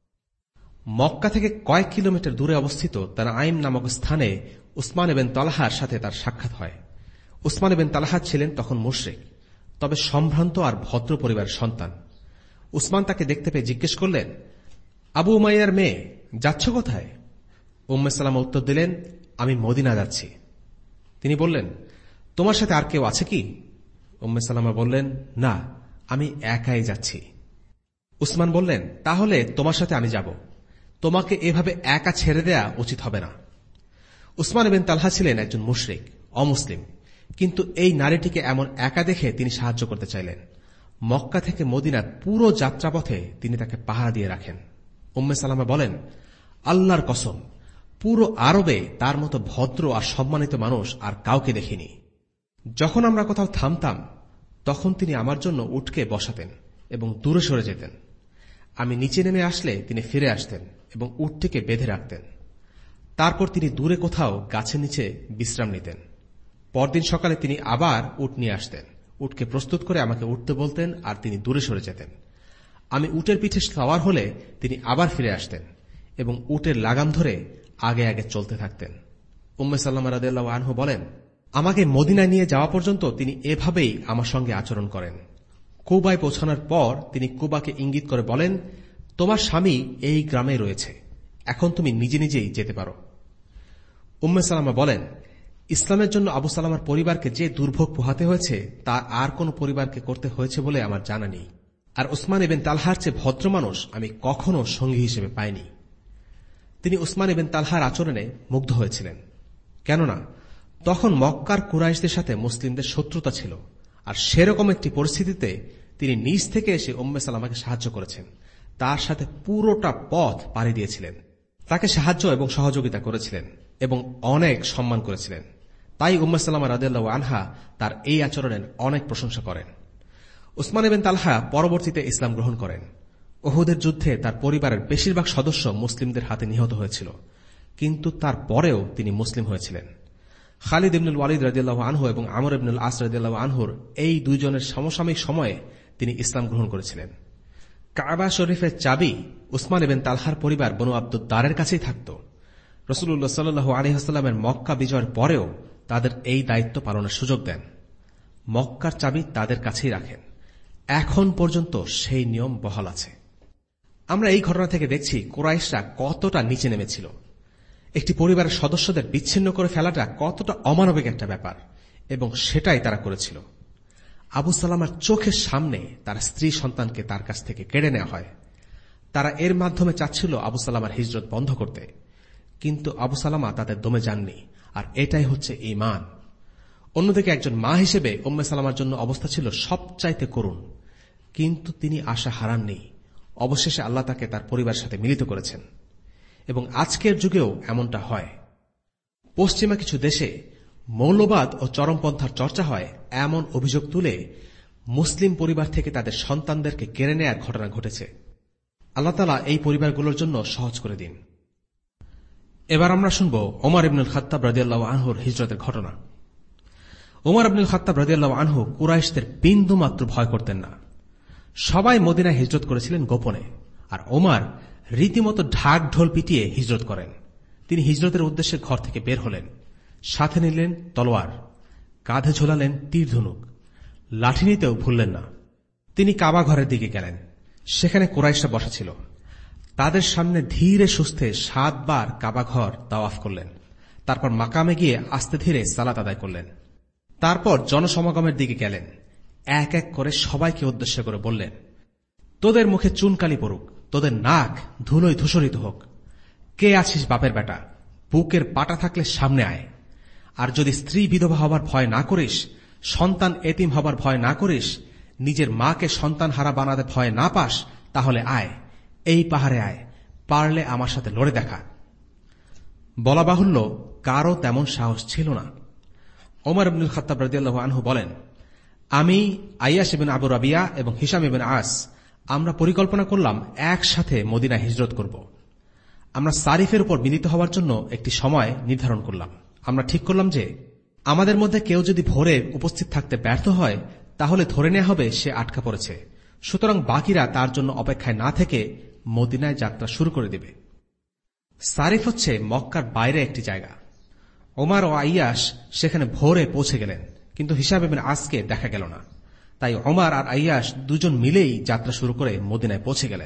মক্কা থেকে কয়েক কিলোমিটার দূরে অবস্থিত তানঈম নামক স্থানে উসমান ইবনে তালহার সাথে তার সাক্ষাৎ হয়। উসমান ইবনে তালহা ছিলেন তখন মুশরিক, তবে সম্ভ্রান্ত আর ভদ্র পরিবারের সন্তান। উসমান তাকে দেখতে পেয়ে জিজ্ঞেস করলেন, আবু উমাইয়ার মেয়ে, যাচ্ছ কোথায়? উম্মে সালামা উত্তর দিলেন, আমি মদিনা যাচ্ছি। তিনি বললেন, তোমার সাথে আর কেউ আছে কি? উম্মে সালামা বললেন, না, আমি একাই যাচ্ছি। উসমান বললেন, তাহলে তোমার সাথে আমি যাব, তোমাকে এভাবে একা ছেড়ে দেয়া উচিত হবে না। উসমান ইবনে তালহা ছিলেন একজন মুশরিক, অমুসলিম, কিন্তু এই নারীটিকে এমন একা দেখে তিনি সাহায্য করতে চাইলেন। মক্কা থেকে মদিনার পুরো যাত্রাপথে তিনি তাকে পাহারা দিয়ে রাখেন। উম্মে সালামা বলেন, আল্লাহর কসম, পুরো আরবে তার মতো ভদ্র আর সম্মানিত মানুষ আর কাউকে দেখিনি। যখন আমরা কোথাও থামতাম, তখন তিনি আমার জন্য উটকে বসাতেন এবং দূরে সরে যেতেন। আমি নিচে নেমে আসলে তিনি ফিরে আসতেন এবং উটটিকে বেঁধে রাখতেন। তারপর তিনি দূরে কোথাও গাছের নিচে বিশ্রাম নিতেন। পরদিন সকালে তিনি আবার উট নিয়ে আসতেন, উটকে প্রস্তুত করে আমাকে উঠতে বলতেন আর তিনি দূরে সরে যেতেন। আমি উটের পিঠে সওয়ার হলে তিনি আবার ফিরে আসতেন এবং উটের লাগাম ধরে আগে আগে চলতে থাকতেন। উম্মে সাল্লামা রাদিয়াল্লাহু আনহু বলেন, আমাকে মদিনায় নিয়ে যাওয়া পর্যন্ত তিনি এভাবেই আমার সঙ্গে আচরণ করেন। কুবায় পৌঁছানোর পর তিনি কুবাকে ইঙ্গিত করে বলেন, তোমার স্বামী এই গ্রামে রয়েছে, এখন তুমি নিজে নিজেই যেতে পারো। উম্মে সালামা বলেন, ইসলামের জন্য আবু সালামার পরিবারকে যে দুর্ভোগ পোহাতে হয়েছে তা আর কোন পরিবারকে করতে হয়েছে বলে আমার জানা নেই। আর উসমান ইবনে তালহার চেয়ে ভদ্র মানুষ আমি কখনো সঙ্গী হিসেবে পাইনি। তিনি উসমান ইবনে তালহার আচরণে মুগ্ধ হয়েছিলেন, কেননা তখন মক্কার কুরাইশদের সাথে মুসলিমদের শত্রুতা ছিল, আর সেরকম একটি পরিস্থিতিতে তিনি নিজ থেকে এসে উম্মে সালামাকে সাহায্য করেছেন, তার সাথে পুরোটা পথ পাড়ি দিয়েছিলেন, তাকে সাহায্য এবং সহযোগিতা করেছিলেন এবং অনেক সম্মান করেছিলেন। তাই উম্মে সালামা রাদিয়াল্লাহু আনহা তার এই আচরণের অনেক প্রশংসা করেন। উসমান ইবনে তালহা পরবর্তীতে ইসলাম গ্রহণ করেন। উহুদের যুদ্ধে তার পরিবারের বেশিরভাগ সদস্য মুসলিমদের হাতে নিহত হয়েছিল, কিন্তু তার পরেও তিনি মুসলিম হয়েছিলেন। খালিদ ইবনুল ওয়ালিদ রাদিয়াল্লাহু আনহু এবং আমর ইবনুল আস রাদিয়াল্লাহু আনহুর এই দুইজনের সমসাময়িক সময়ে তিনি ইসলাম গ্রহণ করেছিলেন। কাবা শরীফের চাবি উসমান ইবনে তালহার পরিবার বনু আব্দুদ্দারের কাছেই থাকত। রাসূলুল্লাহ সাল্লাল্লাহু আলাইহি ওয়াসাল্লামের মক্কা বিজয়ের পরেও তাদের এই দায়িত্ব পালনের সুযোগ দেন। মক্কার চাবি তাদের কাছেই রাখেন। এখন পর্যন্ত সেই নিয়ম বহাল আছে। আমরা এই ঘটনা থেকে দেখছি কুরাইশরা কতটা নিচে নেমেছিল। একটি পরিবারের সদস্যদের বিচ্ছিন্ন করে ফেলাটা কতটা অমানবিক একটা ব্যাপার, এবং সেটাই তারা করেছিল। আবু সালামার চোখের সামনে তার স্ত্রী সন্তানকে তার কাছ থেকে কেড়ে নেওয়া হয়। তারা এর মাধ্যমে চাচ্ছিল আবু সালামার হিজরত বন্ধ করতে, কিন্তু আবু সালামা তাদের দমে যাননি, আর এটাই হচ্ছে ঈমান। অন্যদিকে একজন মা হিসেবে উম্মে সালামার জন্য অবস্থা ছিল সবচাইতে করুণ, কিন্তু তিনি আশা হারাননি। অবশেষে আল্লাহ তাকে তার পরিবারের সাথে মিলিত করেছেন, এবং আজকের যুগেও এমনটা হয়। পশ্চিমা কিছু দেশে মৌলবাদ ও চরমপন্থার চর্চা হয় এমন অভিযোগ তুলে মুসলিম পরিবার থেকে তাদের সন্তানদেরকে কেড়ে নেয়ার ঘটনা ঘটেছে। আল্লাহ তাআলা এই পরিবারগুলোর জন্য সহজ করে দিন। এবার আমরা শুনব ওমর ইবনুল খাত্তাব রাদিয়াল্লাহু আনহুর হিজরতের ঘটনা। ওমর ইবনুল খাত্তাব রাদিয়াল্লাহু আনহু কুরাইশদের বিন্দুমাত্র ভয় করতেন না। সবাই মদিনায় হিজরত করেছিলেন গোপনে, আর ওমর রীতিমতো ঢাক ঢোল পিটিয়ে হিজরত করেন। তিনি হিজরতের উদ্দেশ্যে ঘর থেকে বের হলেন, সাথে নিলেন তলোয়ার, কাঁধে ঝোলালেন তীর ধনুক, লাঠি নিতেও ভুললেন না। তিনি কাবা ঘরের দিকে গেলেন। সেখানে কুরাইশরা বসা ছিল। তাদের সামনে ধীরে সুস্থে সাতবার কাবা ঘর তাওয়াফ করলেন। তারপর মাকামে গিয়ে আস্তে ধীরে সালাত আদায় করলেন। তারপর জনসমাগমের দিকে গেলেন। এক এক করে সবাইকে উদ্দেশ্য করে বললেন, তোদের মুখে চুনকালি পড়ুক, তোদের নাক ধুলোয় ধূসরিত হোক। কে আছিস বাপের বেটা, বুকের পাটা থাকলে সামনে আয়। আর যদি স্ত্রী বিধবা হবার ভয় না করিস, সন্তান এতিম হবার ভয় না করিস, নিজের মাকে সন্তান হারা বানাতে ভয় না পাস, তাহলে আয়, এই পাহাড়ে আয়, পারলে আমার সাথে লড়ে দেখা। বলা বাহুল্য, কারও তেমন সাহস ছিল না। ওমর ইবনুল খাত্তাব রাদিয়াল্লাহু আনহু বলেন, আমি, আইয়াশ ইবনে আবু রাবিয়া এবং হিশাম ইবনে আস আমরা পরিকল্পনা করলাম একসাথে মদিনা হিজরত করব। আমরা সারিফের উপর মিলিত হওয়ার জন্য একটি সময় নির্ধারণ করলাম। আমরা ঠিক করলাম যে আমাদের মধ্যে কেউ যদি ভোরে উপস্থিত থাকতে ব্যর্থ হয়, তাহলে ধরে নেওয়া হবে সে আটকা পড়েছে। সুতরাং বাকিরা তার জন্য অপেক্ষায় না থেকে মদিনায় যাত্রা শুরু করে দেবে। সারিফ হচ্ছে মক্কার বাইরে একটি জায়গা। ওমর ও আইয়াশ সেখানে ভোরে পৌঁছে গেলেন, কিন্তু হিশাম ইবনে আসকে দেখা গেল না। তাই ওমর আর আইয়াশ দুজন মিলেই যাত্রা শুরু করে মদিনায় পৌঁছে গেলেন।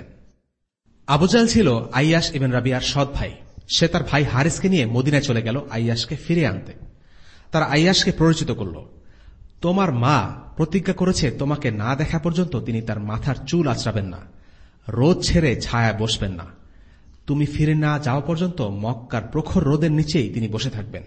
আবু জাহল ছিল আইয়াশ ইবনে রাবিয়ার সৎ ভাই। সে তার ভাই হারিসকে নিয়ে মদিনায় চলে গেল আইয়াশকে ফিরিয়ে আনতে। তারা আইয়াশকে পরিচিত করল। তোমার মা প্রতিজ্ঞা করেছে তোমাকে না দেখা পর্যন্ত তিনি তার মাথার চুল আঁচড়াবেন না, রোদ ছেড়ে ছায়ায় বসবেন না। তুমি ফিরে না যাওয়া পর্যন্ত মক্কার প্রখর রোদের নিচেই তিনি বসে থাকবেন।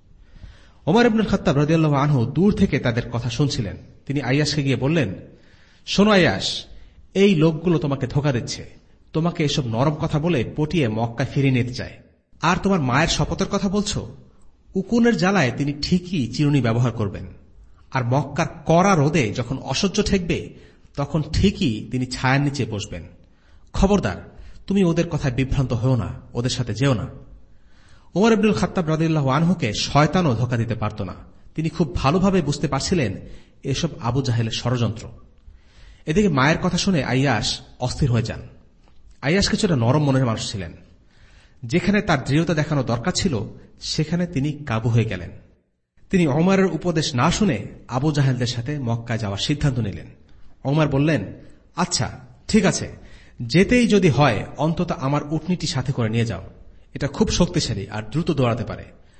ওমর ইবনুল খাত্তাব রাদিয়াল্লাহু আনহু দূর থেকে তাদের কথা শুনছিলেন। তিনি আইয়াশকে গিয়ে বললেন, শোনো আইয়াশ, এই লোকগুলো তোমাকে ধোঁকা দিচ্ছে। তোমাকে এসব নরম কথা বলে পটিয়ে মক্কায় ফিরিয়ে নিতে চায়। আর তোমার মায়ের শপথের কথা বলছো। উকুনের জ্বালায় তিনি ঠিকই চিরুনি ব্যবহার করবেন, আর মক্কার কড়া রোদে যখন অসহ্য ঠেকবে তখন ঠিকই তিনি ছায়ার নিচে বসবেন। খবরদার, তুমি ওদের কথায় বিভ্রান্ত হও না, ওদের সাথে যেও না। ওমর ইবনুল খাত্তাব রাদিয়াল্লাহু আনহুকে শয়তানও ধোঁকা দিতে পারত না। তিনি খুব ভালোভাবে বুঝতে পারছিলেন এসব আবু জাহেলের ষড়যন্ত্র। এদিকে মায়ের কথা শুনে আইয়াশ অস্থির হয়ে যান। আইয়াশ কিছুটা নরম মনের মানুষ ছিলেন। যেখানে তার দৃঢ়তা দেখানো দরকার ছিল সেখানে তিনি কাবু হয়ে গেলেন। তিনি ওমরের উপদেশ না শুনে আবু জাহেলদের সাথে মক্কায় যাওয়ার সিদ্ধান্ত নিলেন। ওমর বললেন, আচ্ছা ঠিক আছে, যেতেই যদি হয় অন্তত আমার উটনীটি সাথে করে নিয়ে যাও। এটা খুব শক্তিশালী আর দ্রুত দৌড়াতে পারে।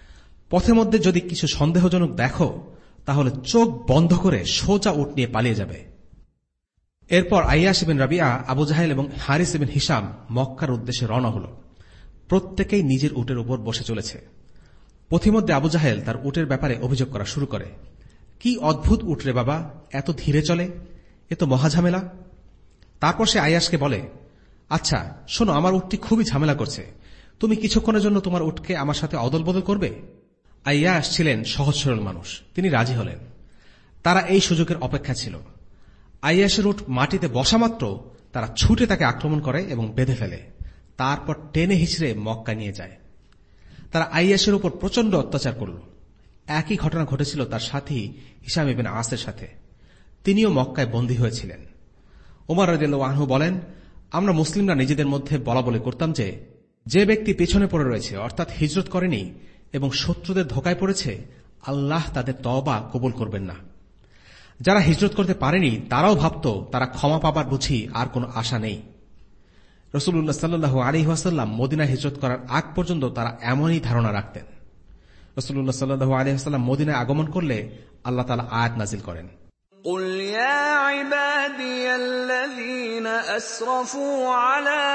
পথের মধ্যে যদি কিছু সন্দেহজনক দেখো তাহলে চোখ বন্ধ করে সোজা উট নিয়ে পালিয়ে যাবে। এরপর আইয়াশ ইবিন রাবিয়া, আবু জাহেল এবং হারিস ইবিন হিশাম মক্কার উদ্দেশ্যে রওনা হল। প্রত্যেকেই নিজের উটের উপর বসে চলেছে। পথিমধ্যে আবু জাহেল তার উটের ব্যাপারে অভিযোগ করা শুরু করে, কি অদ্ভুত উট রে বাবা, এত ধীরে চলে, এ তো মহাঝামেলা। তারপর সে আইয়াশকে বলে, আচ্ছা শোনো, আমার উটটি খুবই ঝামেলা করছে, তুমি কিছুক্ষণের জন্য তোমার উটকে আমার সাথে অদল বদল করবে? আইয়াশ ছিলেন সহজ সরল মানুষ, তিনি রাজি হলেন। তারা এই সুযোগের অপেক্ষা ছিল। আইয়াশের উট মাটিতে বসা মাত্র তারা ছুটে তাকে আক্রমণ করে এবং বেঁধে ফেলে, তারপর টেনে হিচড়ে মক্কা নিয়ে যায়। তারা আইয়াশের উপর প্রচন্ড অত্যাচার করল। একই ঘটনা ঘটেছিল তার সাথী হিশাম ইবিন আসের সাথে, তিনিও মক্কায় বন্দী হয়েছিলেন। ওমর রাদিয়াল্লাহু আনহু বলেন, আমরা মুসলিমরা নিজেদের মধ্যে বলা বলে করতাম যে যে ব্যক্তি পেছনে পড়ে রয়েছে, অর্থাৎ হিজরত করেনি এবং শত্রুদের ধোকায় পড়েছে, আল্লাহ তাদের তওবা কবুল করবেন না। যারা হিজরত করতে পারেনি তারাও ভাবত তারা ক্ষমা পাবার বুঝি আর কোনো আশা নেই। রাসূলুল্লাহ সাল্লাল্লাহু আলাইহি ওয়াসাল্লাম মদিনায় হিজরত করার আগ পর্যন্ত তারা এমনই ধারণা রাখতেন। রাসূলুল্লাহ সাল্লাল্লাহু আলাইহি ওয়াসাল্লাম মদিনায় আগমন করলে আল্লাহ তাআলা আয়াত নাযিল করেন, قُلْ يَا عِبَادِيَ الَّذِينَ أَسْرَفُوا عَلَىٰ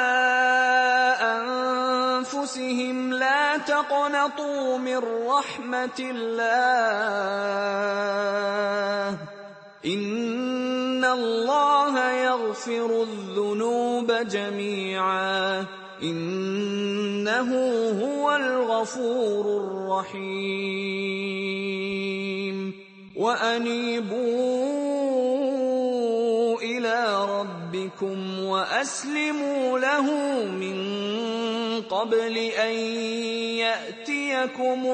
أَنفُسِهِمْ لَا تَقْنَطُوا مِنْ رَحْمَةِ اللَّهِ إِنَّ اللَّهَ يَغْفِرُ الذُّنُوبَ جَمِيعًا إِنَّهُ هُوَ الْغَفُورُ الرَّحِيمُ وَأَنِيبُوا إِلَىٰ رَبِّكُمْ وَأَسْلِمُوا لَهُ مِن قَبْلِ أَن يَأْتِيَكُمُ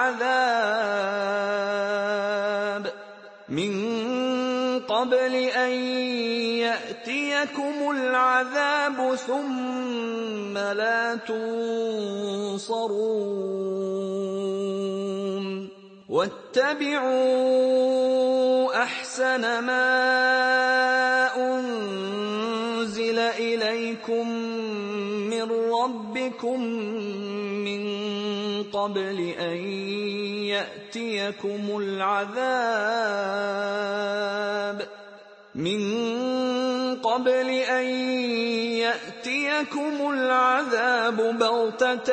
الْعَذَابُ مِن قَبْلِ أَن يَأْتِيَكُمُ الْعَذَابُ ثُمَّ لَا تُنصَرُونَ وَاتَّبِعُوا أَحْسَنَ مَا أُنزِلَ إِلَيْكُم مِّن رَّبِّكُم مِّن قَبْلِ أَن يَأْتِيَكُمُ الْعَذَابُ مِن قَبْلِ أَن يَأْتِيَكُمُ الْعَذَابُ بَغْتَةً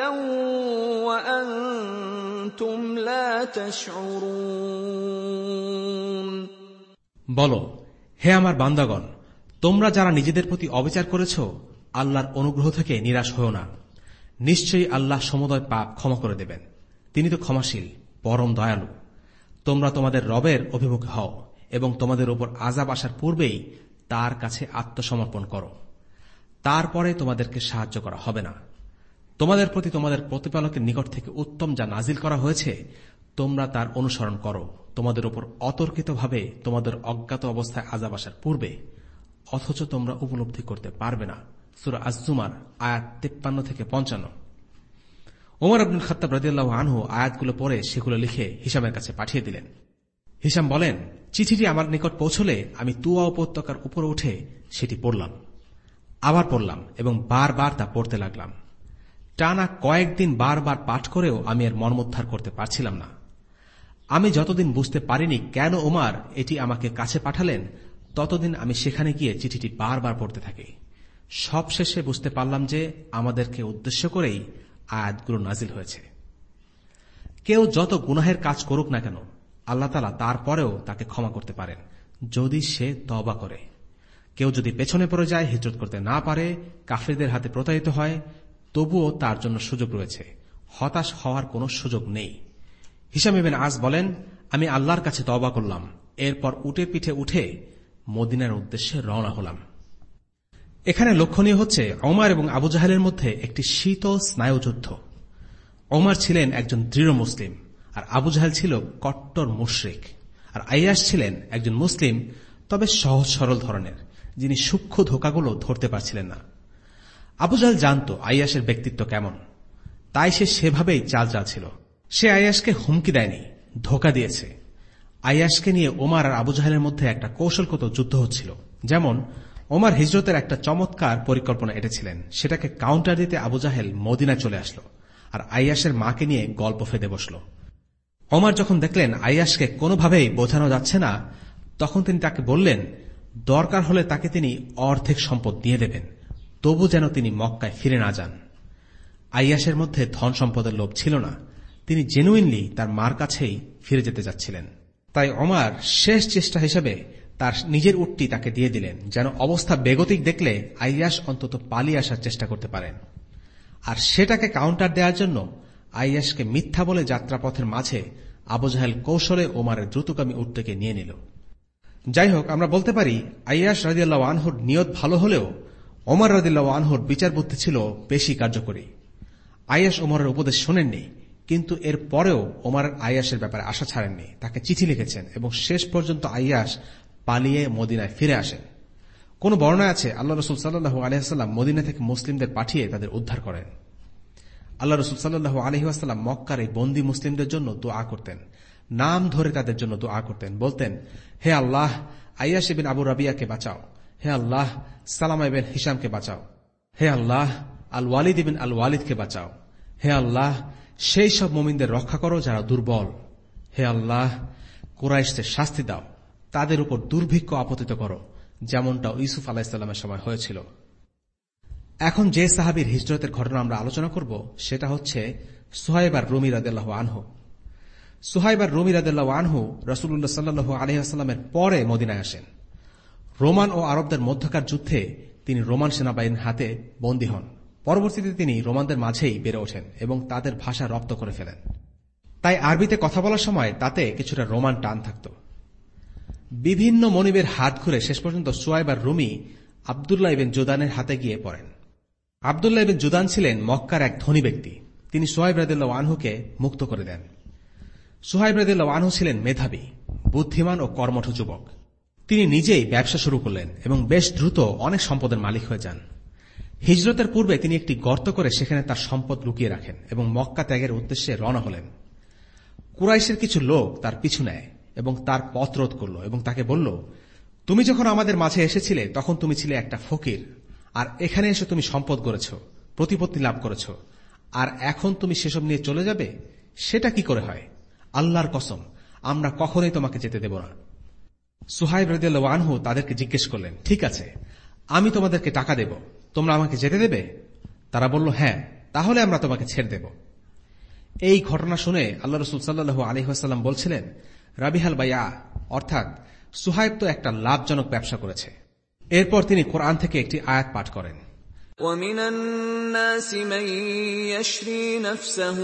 وَأَنتُمْ لَا تَشْعُرُونَ বলো, হে আমার বান্দাগণ, তোমরা যারা নিজেদের প্রতি অবিচার করেছ, আল্লাহর অনুগ্রহ থেকে নিরাশ হও না। নিশ্চয়ই আল্লাহ সমুদয় পাপ ক্ষমা করে দেবেন, তিনি তো ক্ষমাশীল, পরম দয়ালু। তোমরা তোমাদের রবের অভিমুখী হও এবং তোমাদের উপর আযাব আসার পূর্বেই তার কাছে আত্মসমর্পণ করো, তারপরে তোমাদেরকে সাহায্য করা হবে না। তোমাদের প্রতি তোমাদের প্রতিপালকের নিকট থেকে উত্তম যা নাজিল করা হয়েছে তোমরা তার অনুসরণ করো, তোমাদের উপর অতর্কিতভাবে তোমাদের অজ্ঞাত অবস্থায় আযাব আসার পূর্বে, অথচ তোমরা উপলব্ধি করতে পারবে না। সূরা আজ-জুমার আয়াত তিপ্পান্ন থেকে পঞ্চান্ন। ওমর ইবনুল খাত্তাব রাদিয়াল্লাহু আনহু আয়াতগুলো পড়ে সেগুলো লিখে হিশামের কাছে পাঠিয়ে দিলেন। হিশাম বলেন, চিঠিটি আমার নিকট পৌঁছলে আমি তুয়া উপত্যকার উপরে উঠে সেটি পড়লাম, আবার পড়লাম এবং বারবার তা পড়তে লাগলাম। টানা কয়েকদিন বারবার পাঠ করেও আমি এর মর্মোদ্ধার করতে পারছিলাম না। আমি যতদিন বুঝতে পারিনি কেন ওমর এটি আমাকে কাছে পাঠালেন, ততদিন আমি সেখানে গিয়ে চিঠিটি বারবার পড়তে থাকি। সবশেষে বুঝতে পারলাম যে আমাদেরকে উদ্দেশ্য করেই আয়াতগুলো নাজিল হয়েছে। কেউ যত গুনাহের কাজ করুক না কেন, আল্লাহ তাআলা তারপরেও তাকে ক্ষমা করতে পারেন যদি সে তওবা করে। কেউ যদি পেছনে পড়ে যায়, হিজরত করতে না পারে, কাফিরদের হাতে প্রতারিত হয়, তবুও তার জন্য সুযোগ রয়েছে, হতাশ হওয়ার কোনো সুযোগ নেই। হিশাম ইবনে আস বলেন, আমি আল্লাহর কাছে তওবা করলাম, এরপর উটের পিঠে উঠে মদিনার উদ্দেশ্যে রওনা হলাম। এখানে লক্ষণীয় হচ্ছে ওমর এবং আবু জাহেলের মধ্যে একটি শীতল স্নায়ুযুদ্ধ। ওমর ছিলেন একজন দৃঢ় মুসলিম, আর আবু জাহেল ছিল কট্টর মুশরিক। আর আইয়াশ ছিলেন একজন মুসলিম, তবে সহজ সরল ধরনের, যিনি সূক্ষ্ম ধোঁকাগুলো ধরতে পারছিলেন না। আবু জাহেল জানত আইয়াশের ব্যক্তিত্ব কেমন, তাই সে সেভাবেই চাল চালছিল। সে আইয়াশকে হুমকি দেয়নি, ধোঁকা দিয়েছে। আইয়াশকে নিয়ে ওমর আর আবু জাহেলের মধ্যে একটা কৌশলগত যুদ্ধ হচ্ছিল। যেমন ওমর হিজরতের একটা চমৎকার পরিকল্পনা এঁটেছিলেন, সেটাকে কাউন্টার দিতে আবু জাহেল মদিনায় চলে আসলো আর আইয়াশের মাকে নিয়ে গল্প ফেঁদে বসল। ওমর যখন দেখলেন আইয়াসকে কোনোভাবেই বোঝানো যাচ্ছে না, তখন তিনি তাকে বললেন দরকার হলে তাকে তিনি অর্ধেক সম্পদ দিয়ে দেবেন, তবু যেন তিনি মক্কায় ফিরে না যান। আইয়াসের মধ্যে ধন সম্পদের লোভ ছিল না, তিনি জেনুইনলি তার মার কাছেই ফিরে যেতে যাচ্ছিলেন। তাই ওমর শেষ চেষ্টা হিসেবে তার নিজের উটটি তাকে দিয়ে দিলেন, যেন অবস্থা বেগতিক দেখলে আইয়াস অন্তত পালিয়ে আসার চেষ্টা করতে পারেন। আর সেটাকে কাউন্টার দেওয়ার জন্য আইয়াসকে মিথ্যা বলে যাত্রাপথের মাঝে আবু জাহেল কৌশলে ওমরের দ্রুতগামী উটটিকে নিয়ে নিল। যাই হোক, আমরা বলতে পারি আইয়াস রাদিয়াল্লাহু আনহুর নিয়ত ভালো হলেও ওমর রাদিয়াল্লাহু আনহুর বিচার বুদ্ধি ছিল বেশি কার্যকরী। আইয়াস ওমরের উপদেশ শোনেননি, কিন্তু এর পরেও ওমর আইয়াসের ব্যাপারে আশা ছাড়েননি, তাকে চিঠি লিখেছেন এবং শেষ পর্যন্ত আইয়াস পালিয়ে মদিনায় ফিরে আসেন। কোন বর্ণনা আছে আল্লাহ রসুল সাল্লাল্লাহু আলাইহি ওয়াসাল্লাম মদিনা থেকে মুসলিমদের পাঠিয়ে তাদের উদ্ধার করেন। আল্লাহ রসুল সাল্লাল্লাহু আলাইহি ওয়াসাল্লাম মক্কার এই বন্দী মুসলিমদের জন্য দোয়া করতেন, নাম ধরে তাদের জন্য দোয়া করতেন, বলতেন, হে আল্লাহ, আইয়াস ইবিন আবু রাবিয়াকে বাঁচাও, হে আল্লাহ, সালামা ইবিন হিশামকে বাঁচাও, হে আল্লাহ, আল ওয়ালিদ ইবিন আল ওয়ালিদকে বাঁচাও, হে আল্লাহ, সেই সব মুমিনদের রক্ষা করো যারা দুর্বল, হে আল্লাহ, কুরাইশদের শাস্তি দাও, তাদের উপর দুর্ভিক্ষ আপতিত করো, যেমনটা ইউসুফ আলাইহিসসালামের সময় হয়েছিল। এখন যে সাহাবীর হিজরতের ঘটনা আমরা আলোচনা করব সেটা হচ্ছে সুহাইব আর রুমি রাদিয়াল্লাহু আনহু। সুহাইব আর রুমি রাদিয়াল্লাহু আনহু রাসূলুল্লাহ সাল্লাল্লাহু আলাইহি ওয়াসাল্লামের পরে মদিনায় আসেন। রোমান ও আরবদের মধ্যকার যুদ্ধে তিনি রোমান সেনাবাহিনীর হাতে বন্দী হন। পরবর্তীতে তিনি রোমানদের মাঝেই বেড়ে ওঠেন এবং তাদের ভাষা রপ্ত করে ফেলেন। তাই আরবিতে কথা বলার সময় তাতে কিছুটা রোমান টান থাকত। বিভিন্ন মনিবের হাত ঘুরে শেষ পর্যন্ত সুহাইব আর রুমি আব্দুল্লাহ ইবিন জুদানের হাতে গিয়ে পড়েন। আব্দুল্লাহ ইবিন জুদান ছিলেন মক্কার এক ধনী ব্যক্তি। তিনি সুহাইব রাদিয়াল্লাহু আনহুকে মুক্ত করে দেন। সুহাইব রাদিয়াল্লাহু আনহু ছিলেন মেধাবী, বুদ্ধিমান ও কর্মঠ যুবক। তিনি নিজেই ব্যবসা শুরু করলেন এবং বেশ দ্রুত অনেক সম্পদের মালিক হয়ে যান। হিজরতের পূর্বে তিনি একটি গর্ত করে সেখানে তার সম্পদ লুকিয়ে রাখেন এবং মক্কা ত্যাগের উদ্দেশ্যে রওনা হলেন। কুরাইশের কিছু লোক তার পিছু নেয় এবং তার পথ রোধ করল এবং তাকে বলল, তুমি যখন আমাদের মাঝে এসেছিলে তখন তুমি ছিলে একটা ফকির, আর এখানে এসে তুমি সম্পদ গড়েছ, প্রতিপত্তি লাভ করেছ, আর এখন তুমি সেসব নিয়ে চলে যাবে? সেটা কি করে হয়? আল্লাহর কসম, আমরা কখনোই তোমাকে যেতে দেব না। সুহাইব রাদিয়াল্লাহু আনহু তাদেরকে জিজ্ঞেস করলেন, ঠিক আছে, আমি তোমাদেরকে টাকা দেব, তোমরা আমাকে যেতে দেবে? তারা বলল, হ্যাঁ, তাহলে আমরা তোমাকে ছেড়ে দেব। এই ঘটনা শুনে আল্লাহ রাসূল সাল্লাল্লাহু আলাইহি ওয়াসাল্লাম বলছিলেন, রাবিহাল বাইয়া, অর্থাৎ সুহাইব তো একটা লাভজনক ব্যবসা করেছে। এরপর তিনি কোরআন থেকে একটি আয়াত পাঠ করেন, وَمِنَ النَّاسِ مَن يَشْرِي نَفْسَهُ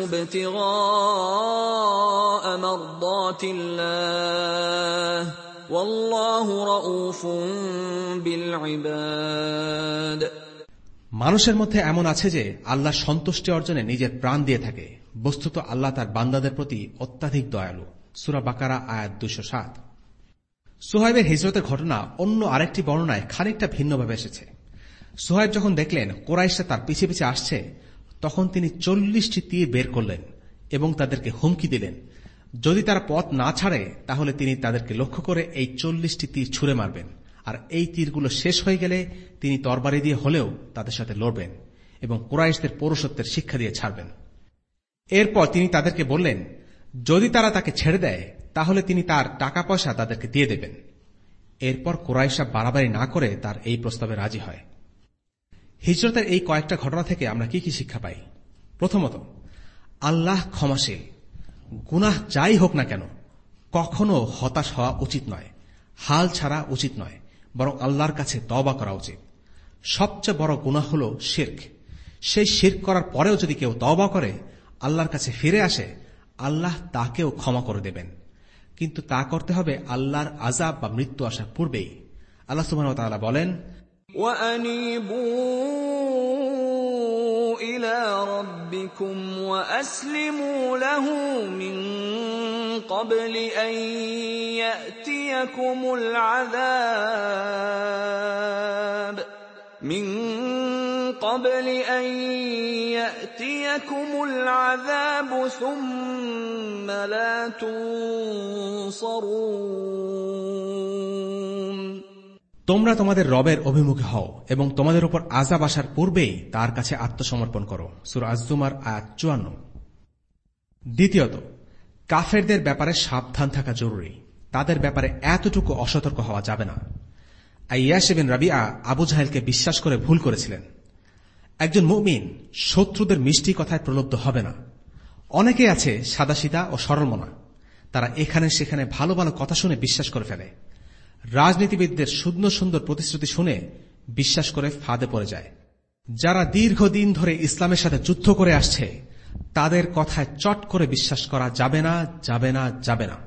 ابْتِغَاءَ مَرْضَاتِ اللَّهِ وَاللَّهُ رَءُوفٌ بِالْعِبَادِ। মানুষের মধ্যে এমন আছে যে আল্লাহর সন্তুষ্টি অর্জনে নিজের প্রাণ দিয়ে থাকে, বস্তুত আল্লাহ তার বান্দাদের প্রতি অত্যাধিক দয়ালু। সূরা বাকারা আয়াত দুইশো সাত। সুহাইবের হিজরতের ঘটনা অন্য আরেকটি বর্ণনায় খানিকটা ভিন্নভাবে এসেছে। সুহাইব যখন দেখলেন কুরাইশরা তার পিছে পিছে আসছে, তখন তিনি চল্লিশটি তীর বের করলেন এবং তাদেরকে হুমকি দিলেন, যদি তারা পথ না ছাড়ে তাহলে তিনি তাদেরকে লক্ষ্য করে এই চল্লিশটি তীর ছুঁড়ে মারবেন, আর এই তীরগুলো শেষ হয়ে গেলে তিনি তরবারি দিয়ে হলেও তাদের সাথে লড়বেন এবং কুরাইশদের পৌরুষত্বের শিক্ষা দিয়ে ছাড়বেন। এরপর তিনি তাদেরকে বললেন, যদি তারা তাকে ছেড়ে দেয় তাহলে তিনি তার টাকা পয়সা তাদেরকে দিয়ে দেবেন। এরপর কুরাইশরা বাড়াবাড়ি না করে তার এই প্রস্তাবে রাজি হয়। হিজরতের এই কয়েকটা ঘটনা থেকে আমরা কি কি শিক্ষা পাই? প্রথমত, আল্লাহ ক্ষমাশীল। গুনাহ যাই হোক না কেন কখনো হতাশ হওয়া উচিত নয়, হাল ছাড়া উচিত নয়, বরং আল্লাহর কাছে তওবা করা উচিত। সবচেয়ে বড় গুনাহ হল শিরক। সেই শিরক করার পরেও যদি কেউ তওবা করে, আল্লাহর কাছে ফিরে আসে, আল্লাহ তাকেও ক্ষমা করে দেবেন। কিন্তু তা করতে হবে আল্লাহর আযাব বা মৃত্যু আসার পূর্বেই। আল্লাহ সুবহানাহু ওয়া তাআলা বলেন, وَأَنِيبُوا إِلَى رَبِّكُمْ وَأَسْلِمُوا لَهُ مِنْ قَبْلِ أَنْ يَأْتِيَكُمُ الْعَذَابُ مِنْ قَبْلِ أَنْ يَأْتِيَكُمُ الْعَذَابُ ثُمَّ لَا تُنصَرُونَ। তোমরা তোমাদের রবের অভিমুখে হও এবং তোমাদের উপর আযাব আসার পূর্বেই তার কাছে আত্মসমর্পণ করো। সূরা আজ-জুমার আয়াত চুয়ান্ন। দ্বিতীয়ত, কাফেরদের ব্যাপারে সাবধান থাকা জরুরি, তাদের ব্যাপারে এতটুকু অসতর্ক হওয়া যাবে না। আইয়াশ বিন রাবিআ আবু জাহেলকে বিশ্বাস করে ভুল করেছিলেন। একজন মুমিন শত্রুদের মিষ্টি কথায় প্রলুব্ধ হবে না। অনেকে আছে সাদাসিধা ও সরলমনা, তারা এখানে সেখানে ভালো ভালো কথা শুনে বিশ্বাস করে ফেলে। রাজনীতিবিদদের সুন্দর সুন্দর প্রতিশ্রুতি শুনে বিশ্বাস করে ফাঁদে পড়ে যায়। যারা দীর্ঘদিন ধরে ইসলামের সাথে যুদ্ধ করে আসছে তাদের কথায় চট করে বিশ্বাস করা যাবে না, যাবে না, যাবে না,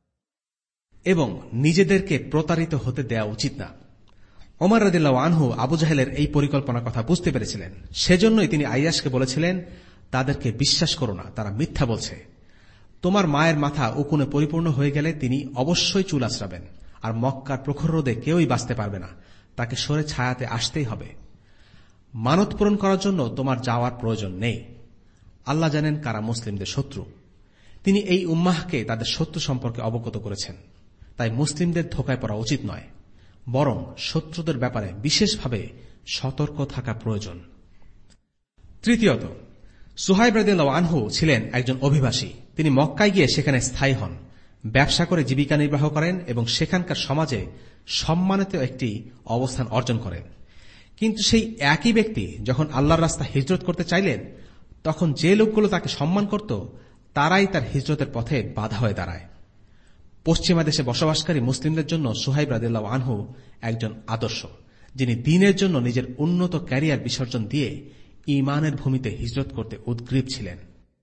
এবং নিজেদেরকে প্রতারিত হতে দেওয়া উচিত না। ওমর রাদিয়াল্লাহু আনহু আবু জাহেলের এই পরিকল্পনার কথা বুঝতে পেরেছিলেন। সেজন্যই তিনি আইয়াশকে বলেছিলেন, তাদেরকে বিশ্বাস করো না, তারা মিথ্যা বলছে। তোমার মায়ের মাথা উকুনে পরিপূর্ণ হয়ে গেলে তিনি অবশ্যই চুল আঁচড়াবেন, আর মক্কার প্রখর রোদে কেউই বাঁচতে পারবে না, তাকে সরে ছায়াতে আসতেই হবে। মানত পূরণ করার জন্য তোমার যাওয়ার প্রয়োজন নেই। আল্লাহ জানেন কারা মুসলিমদের শত্রু। তিনি এই উম্মাহকে তাদের শত্রু সম্পর্কে অবগত করেছেন। তাই মুসলিমদের ধোঁকায় পড়া উচিত নয়, বরং শত্রুদের ব্যাপারে বিশেষভাবে সতর্ক থাকা প্রয়োজন। তৃতীয়ত, সুহাইব রাদিয়াল্লাহু আনহু ছিলেন একজন অভিবাসী। তিনি মক্কায় গিয়ে সেখানে স্থায়ী হন, ব্যবসা করে জীবিকা নির্বাহ করেন এবং সেখানকার সমাজে সম্মানিত একটি অবস্থান অর্জন করেন। কিন্তু সেই একই ব্যক্তি যখন আল্লাহর রাস্তা হিজরত করতে চাইলেন, তখন যে লোকগুলো তাকে সম্মান করত তারাই তার হিজরতের পথে বাধা হয়ে দাঁড়ায়। পশ্চিমা দেশে বসবাসকারী মুসলিমদের জন্য সুহাইব রাদিয়াল্লাহু আনহু একজন আদর্শ, যিনি দ্বীনের জন্য নিজের উন্নত ক্যারিয়ার বিসর্জন দিয়ে ঈমানের ভূমিতে হিজরত করতে উদ্গ্রীব ছিলেন।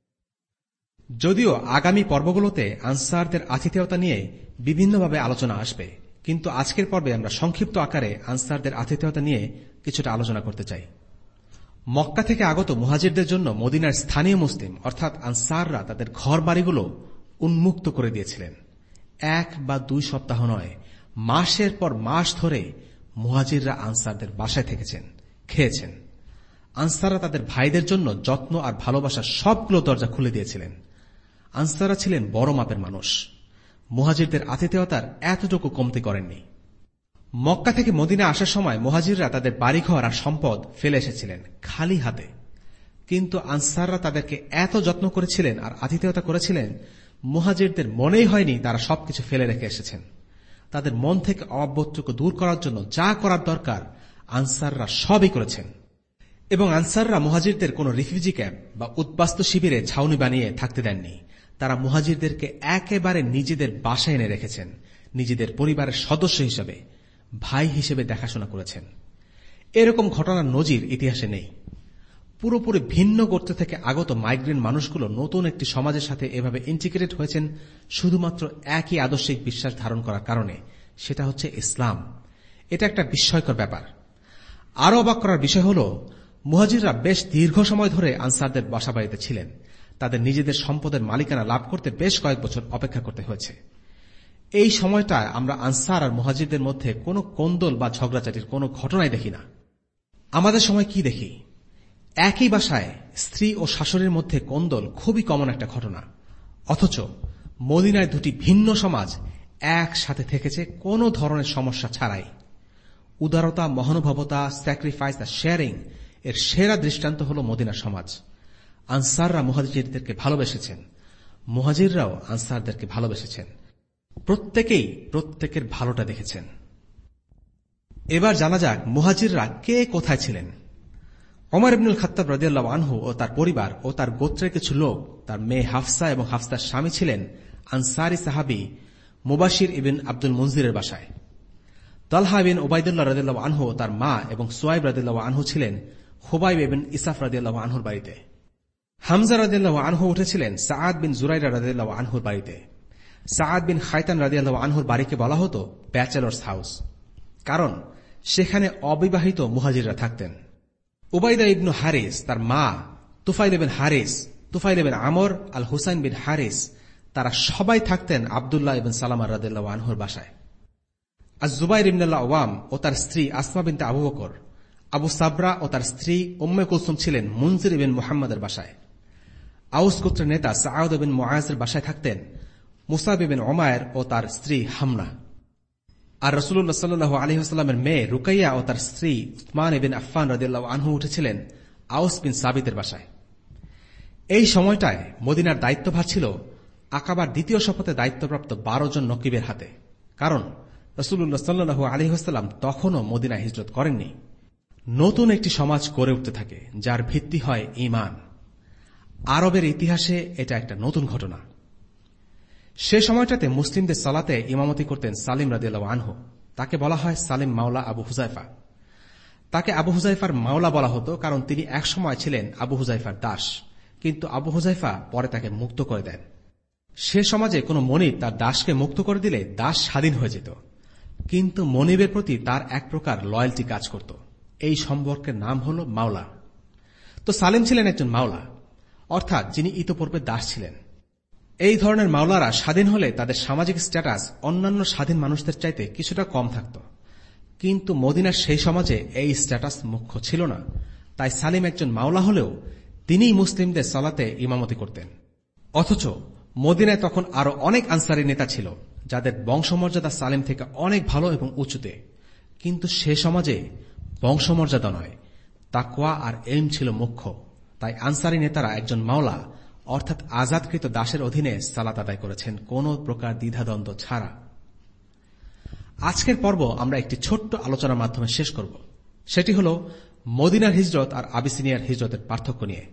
যদিও আগামী পর্বগুলোতে আনসারদের আতিথেয়তা নিয়ে বিভিন্নভাবে আলোচনা আসবে, কিন্তু আজকের পর্বে আমরা সংক্ষিপ্ত আকারে আনসারদের আতিথেয়তা নিয়ে কিছুটা আলোচনা করতে চাই। মক্কা থেকে আগত মুহাজিরদের জন্য মদিনার স্থানীয় মুসলিম অর্থাৎ আনসাররা তাদের ঘর বাড়িগুলো উন্মুক্ত করে দিয়েছিলেন। এক বা দুই সপ্তাহ নয়, মাসের পর মাস ধরে মুহাজিররা আনসারদের বাসায় থেকেছেন, খেয়েছেন। আনসাররা তাদের ভাইদের জন্য যত্ন আর ভালোবাসার সবগুলো দরজা খুলে দিয়েছিলেন। আনসাররা ছিলেন বড় মাপের মানুষ, মুহাজিরদের আতিথেয়তার এতটুকু কমতি করেননি। মক্কা থেকে মদিনা আসার সময় মুহাজিররা তাদের বাড়িঘর আর সম্পদ ফেলে এসেছিলেন খালি হাতে, কিন্তু আনসাররা তাদেরকে এত যত্ন করেছিলেন আর আতিথেয়তা করেছিলেন, মুহাজিরদের মনেই হয়নি তারা সবকিছু ফেলে রেখে এসেছেন। তাদের মন থেকে অভাববোধটুকু দূর করার জন্য যা করার দরকার আনসাররা সবই করেছেন। এবং আনসাররা মুহাজিরদের কোন রিফিউজি ক্যাম্প বা উদ্বাস্তু শিবিরে ছাউনি বানিয়ে থাকতে দেননি। তারা মুহাজিরদেরকে একেবারে নিজেদের বাসায় এনে রেখেছেন, নিজেদের পরিবারের সদস্য হিসেবে, ভাই হিসেবে দেখাশোনা করেছেন। এরকম ঘটনার নজির ইতিহাসে নেই। পুরোপুরি ভিন্ন গোত্র থেকে আগত মাইগ্রেন্ট মানুষগুলো নতুন একটি সমাজের সাথে এভাবে ইন্টিগ্রেট হয়েছেন শুধুমাত্র একই আদর্শিক বিশ্বাস ধারণ করার কারণে, সেটা হচ্ছে ইসলাম। এটা একটা বিস্ময়কর ব্যাপার। আরও অবাক করার বিষয় হল, মুহাজিররা বেশ দীর্ঘ সময় ধরে আনসারদের বাসা বাড়িতে ছিলেন। তাদের নিজেদের সম্পদের মালিকানা লাভ করতে বেশ কয়েক বছর অপেক্ষা করতে হয়েছে। এই সময়টায় আমরা আনসার আর মুহাজিরদের মধ্যে কোনো কোন্দল বা ঝগড়াঝাটির কোনো ঘটনাই দেখি না। আমাদের সময় কি দেখি? একই বাসায় স্ত্রী ও শাশুড়ির মধ্যে কোন্দল খুবই কমন একটা ঘটনা, অথচ মদিনায় দুটি ভিন্ন সমাজ একসাথে থেকেছে কোনো ধরনের সমস্যা ছাড়াই। উদারতা, মহানুভবতা, স্যাক্রিফাইস আর শেয়ারিং এর সেরা দৃষ্টান্ত হল মদিনার সমাজ। আনসাররা মুহাজিরদেরকে ভালোবেসেছেন, মুহাজিররাও আনসারদেরকে ভালোবেসেছেন। প্রত্যেকেই প্রত্যেকের ভালোটা দেখেছেন। এবার জানা যাক মুহাজিররা কে কোথায় ছিলেন। ওমর ইবনুল খাত্তাব রাদিয়াল্লাহু আনহু ও তার পরিবার ও তার গোত্রের কিছু লোক, তার মেয়ে হাফসা এবং হাফসার স্বামী ছিলেন আনসারী সাহাবী মুবাশির ইবিন আব্দুল মুনজিরের বাসায়। তালহা বিন উবাইদুল্লাহ রাদিয়াল্লাহু আনহু ও তার মা এবং সুয়াইব রাদিয়াল্লাহু আনহু ছিলেন খুবাইব ইবিন ইসাফ রাদিয়াল্লাহু আনহুর বাড়িতে। হামজা রাদিয়াল্লাহু আনহু উঠেছিলেন সাআদ বিন জুরাইরা রাদিয়াল্লাহু আনহুর বাড়িতে। সাআদ বিন খায়তান রাদিয়াল্লাহু আনহুর বাড়িকে বলা হতো ব্যাচেলর্স হাউস, কারণ সেখানে অবিবাহিত মুহাজিররা থাকতেন। উবাইদা ইবনু হারিস, তার মা তুফাইল বিন হারিস, তুফাইল বিন আমর, আল হুসাইন বিন হারিস, তারা সবাই থাকতেন আব্দুল্লাহ ইবন সালামা রাদিয়াল্লাহু আনহুর বাসায়। আজ জুবাইর ইবনুল আওয়াম ও তার স্ত্রী আসমা বিনতে আবু বকর, আবু সাবরা ও তার স্ত্রী উম্মে কুলসুম ছিলেন মুনজির ইবন মুহাম্মদের বাসায়। আউস গোত্রের নেতা সাআদ বিন মুআজের বাসায় থাকতেন মুসাব বিন উমায়ের ও তার স্ত্রী হামনা। আর রাসূলুল্লাহ সাল্লাল্লাহু আলাইহি ওয়াসাল্লামের মেয়ে রুকাইয়া ও তার স্ত্রী উসমান ইবন আফফান রাদিয়াল্লাহু আনহু উঠেছিলেন আউস বিন সাবিতের বাসায়। এই সময়টায় মদিনার দায়িত্বভার ছিল আকাবার দ্বিতীয় শপথে দায়িত্বপ্রাপ্ত বারো জন নকিবের হাতে, কারণ রাসূলুল্লাহ সাল্লাল্লাহু আলাইহি ওয়াসাল্লাম তখনও মদিনায় হিজরত করেননি। নতুন একটি সমাজ গড়ে উঠতে থাকে যার ভিত্তি হয় ঈমান। আরবের ইতিহাসে এটা একটা নতুন ঘটনা। সে সময়টাতে মুসলিমদের সালাতে ইমামতি করতেন সালিম রাদিয়াল্লাহু আনহু। তাকে বলা হয় সালিম মাওলা আবু হুযায়ফা। তাকে আবু হুযায়ফার মাওলা বলা হতো কারণ তিনি একসময় ছিলেন আবু হুযায়ফার দাস, কিন্তু আবু হুযায়ফা পরে তাকে মুক্ত করে দেন। সে সমাজে কোনো মনিব তার দাসকে মুক্ত করে দিলে দাস স্বাধীন হয়ে যেত, কিন্তু মনিবের প্রতি তার এক প্রকার লয়্যালটি কাজ করত। এই সম্পর্কের নাম হল মাওলা। তো সালিম ছিলেন একজন মাওলা, অর্থাৎ যিনি ইতোপূর্বে দাস ছিলেন। এই ধরনের মাওলারা স্বাধীন হলে তাদের সামাজিক স্ট্যাটাস অন্যান্য স্বাধীন মানুষদের চাইতে কিছুটা কম থাকত, কিন্তু মদিনার সেই সমাজে এই স্ট্যাটাস মুখ্য ছিল না। তাই সালিম একজন মাওলা হলেও তিনিই মুসলিমদের সালাতে ইমামতি করতেন। অথচ মদিনায় তখন আরো অনেক আনসারী নেতা ছিল যাদের বংশমর্যাদা সালিম থেকে অনেক ভালো এবং উঁচুতে, কিন্তু সে সমাজে বংশমর্যাদা নয়, তাকওয়া আর ইলম ছিল মুখ্য। তাই আনসারী নেতারা একজন মাওলা অর্থাৎ আজাদকৃত দাসের অধীনে সালাত আদায় করেছেন কোন প্রকার দ্বিধাদ্বন্দ্ব ছাড়া। আজকের পর্ব আমরা একটি ছোট্ট আলোচনার মাধ্যমে শেষ করব। সেটি হল মদিনার হিজরত আর আবিসিনিয়ার হিজরতের পার্থক্য নিয়ে।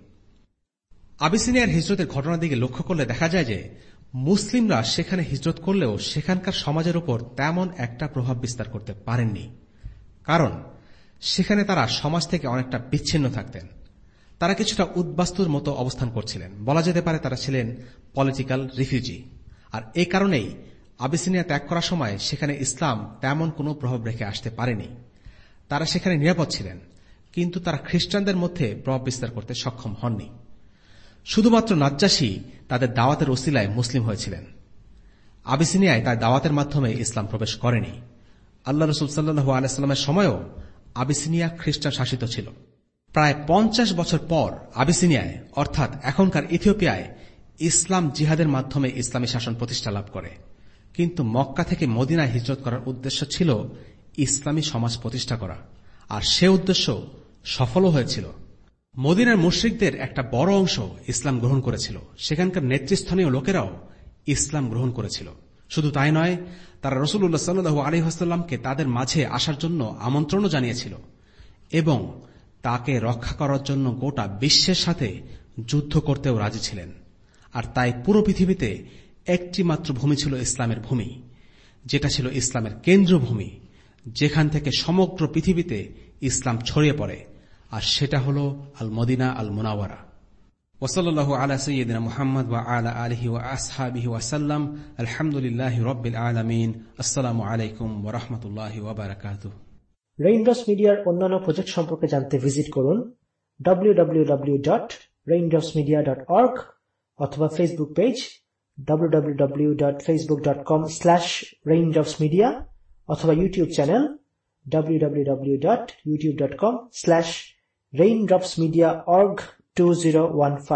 আবিসিনিয়ার হিজরতের ঘটনার দিকে লক্ষ্য করলে দেখা যায় যে মুসলিমরা সেখানে হিজরত করলেও সেখানকার সমাজের উপর তেমন একটা প্রভাব বিস্তার করতে পারেননি, কারণ সেখানে তারা সমাজ থেকে অনেকটা বিচ্ছিন্ন থাকতেন। তারা কিছুটা উদ্বাস্তুর মতো অবস্থান করছিলেন, বলা যেতে পারে তারা ছিলেন পলিটিক্যাল রিফিউজি। আর এই কারণেই আবিসিনিয়া ত্যাগ করার সময় সেখানে ইসলাম তেমন কোনো প্রভাব রেখে আসতে পারেনি। তারা সেখানে নিরাপদ ছিলেন, কিন্তু তারা খ্রিস্টানদের মধ্যে প্রভাব বিস্তার করতে সক্ষম হননি। শুধুমাত্র নাজ্জাশী তাদের দাওয়াতের ওসিলায় মুসলিম হয়েছিলেন। আবিসিনিয়ায় তার দাওয়াতের মাধ্যমে ইসলাম প্রবেশ করেনি। আল্লাহ রাসূল সাল্লাল্লাহু আলাইহি ওয়াসাল্লামের সময়ও আবিসিনিয়া খ্রিস্টান শাসিত ছিল। প্রায় পঞ্চাশ বছর পর আবিসিনিয়ায় অর্থাৎ এখনকার ইথিওপিয়ায় ইসলাম জিহাদের মাধ্যমে ইসলামী শাসন প্রতিষ্ঠা লাভ করে, কিন্তু মক্কা থেকে মদিনায় হিজরত করার উদ্দেশ্য ছিল ইসলামী সমাজ প্রতিষ্ঠা করা, আর সে উদ্দেশ্য সফলও হয়েছিল। মদিনার মুশরিকদের একটা বড় অংশ ইসলাম গ্রহণ করেছিল, সেখানকার নেতৃস্থানীয় লোকেরাও ইসলাম গ্রহণ করেছিল। শুধু তাই নয়, তারা রাসূলুল্লাহ সাল্লাল্লাহু আলাইহি ওয়াসাল্লামকে তাদের মাঝে আসার জন্য আমন্ত্রণও জানিয়েছিল এবং তাকে রক্ষা করার জন্য গোটা বিশ্বের সাথে যুদ্ধ করতেও রাজি ছিলেন। আর তাই পুরো পৃথিবীতে একটি মাত্র ভূমি ছিল ইসলামের ভূমি, যেটা ছিল ইসলামের কেন্দ্রভূমি, যেখান থেকে সমগ্র পৃথিবীতে ইসলাম ছড়িয়ে পড়ে, আর সেটা হল আল মদিনা আল মুনাওয়ারা। ওয়াসাল্লাল্লাহু আলা সাইয়্যিদিনা মুহাম্মদ ওয়া আলা আলিহি ওয়া আসহাবিহি ওয়া সাল্লাম। আলহামদুলিল্লাহি রাব্বিল আলামিন। আসসালামু আলাইকুম ওয়া রাহমাতুল্লাহি ওয়া বারাকাতুহু। রেইনড্রপস মিডিয়ার অন্যান্য প্রজেক্ট সম্পর্কে জানতে ভিজিট করুন W W W dot Raindrops Media dot org অথবা Facebook page W W W dot Facebook dot com slash Raindrops Media অথবা YouTube channel W W W dot YouTube dot com slash Raindrops Media org two zero one five.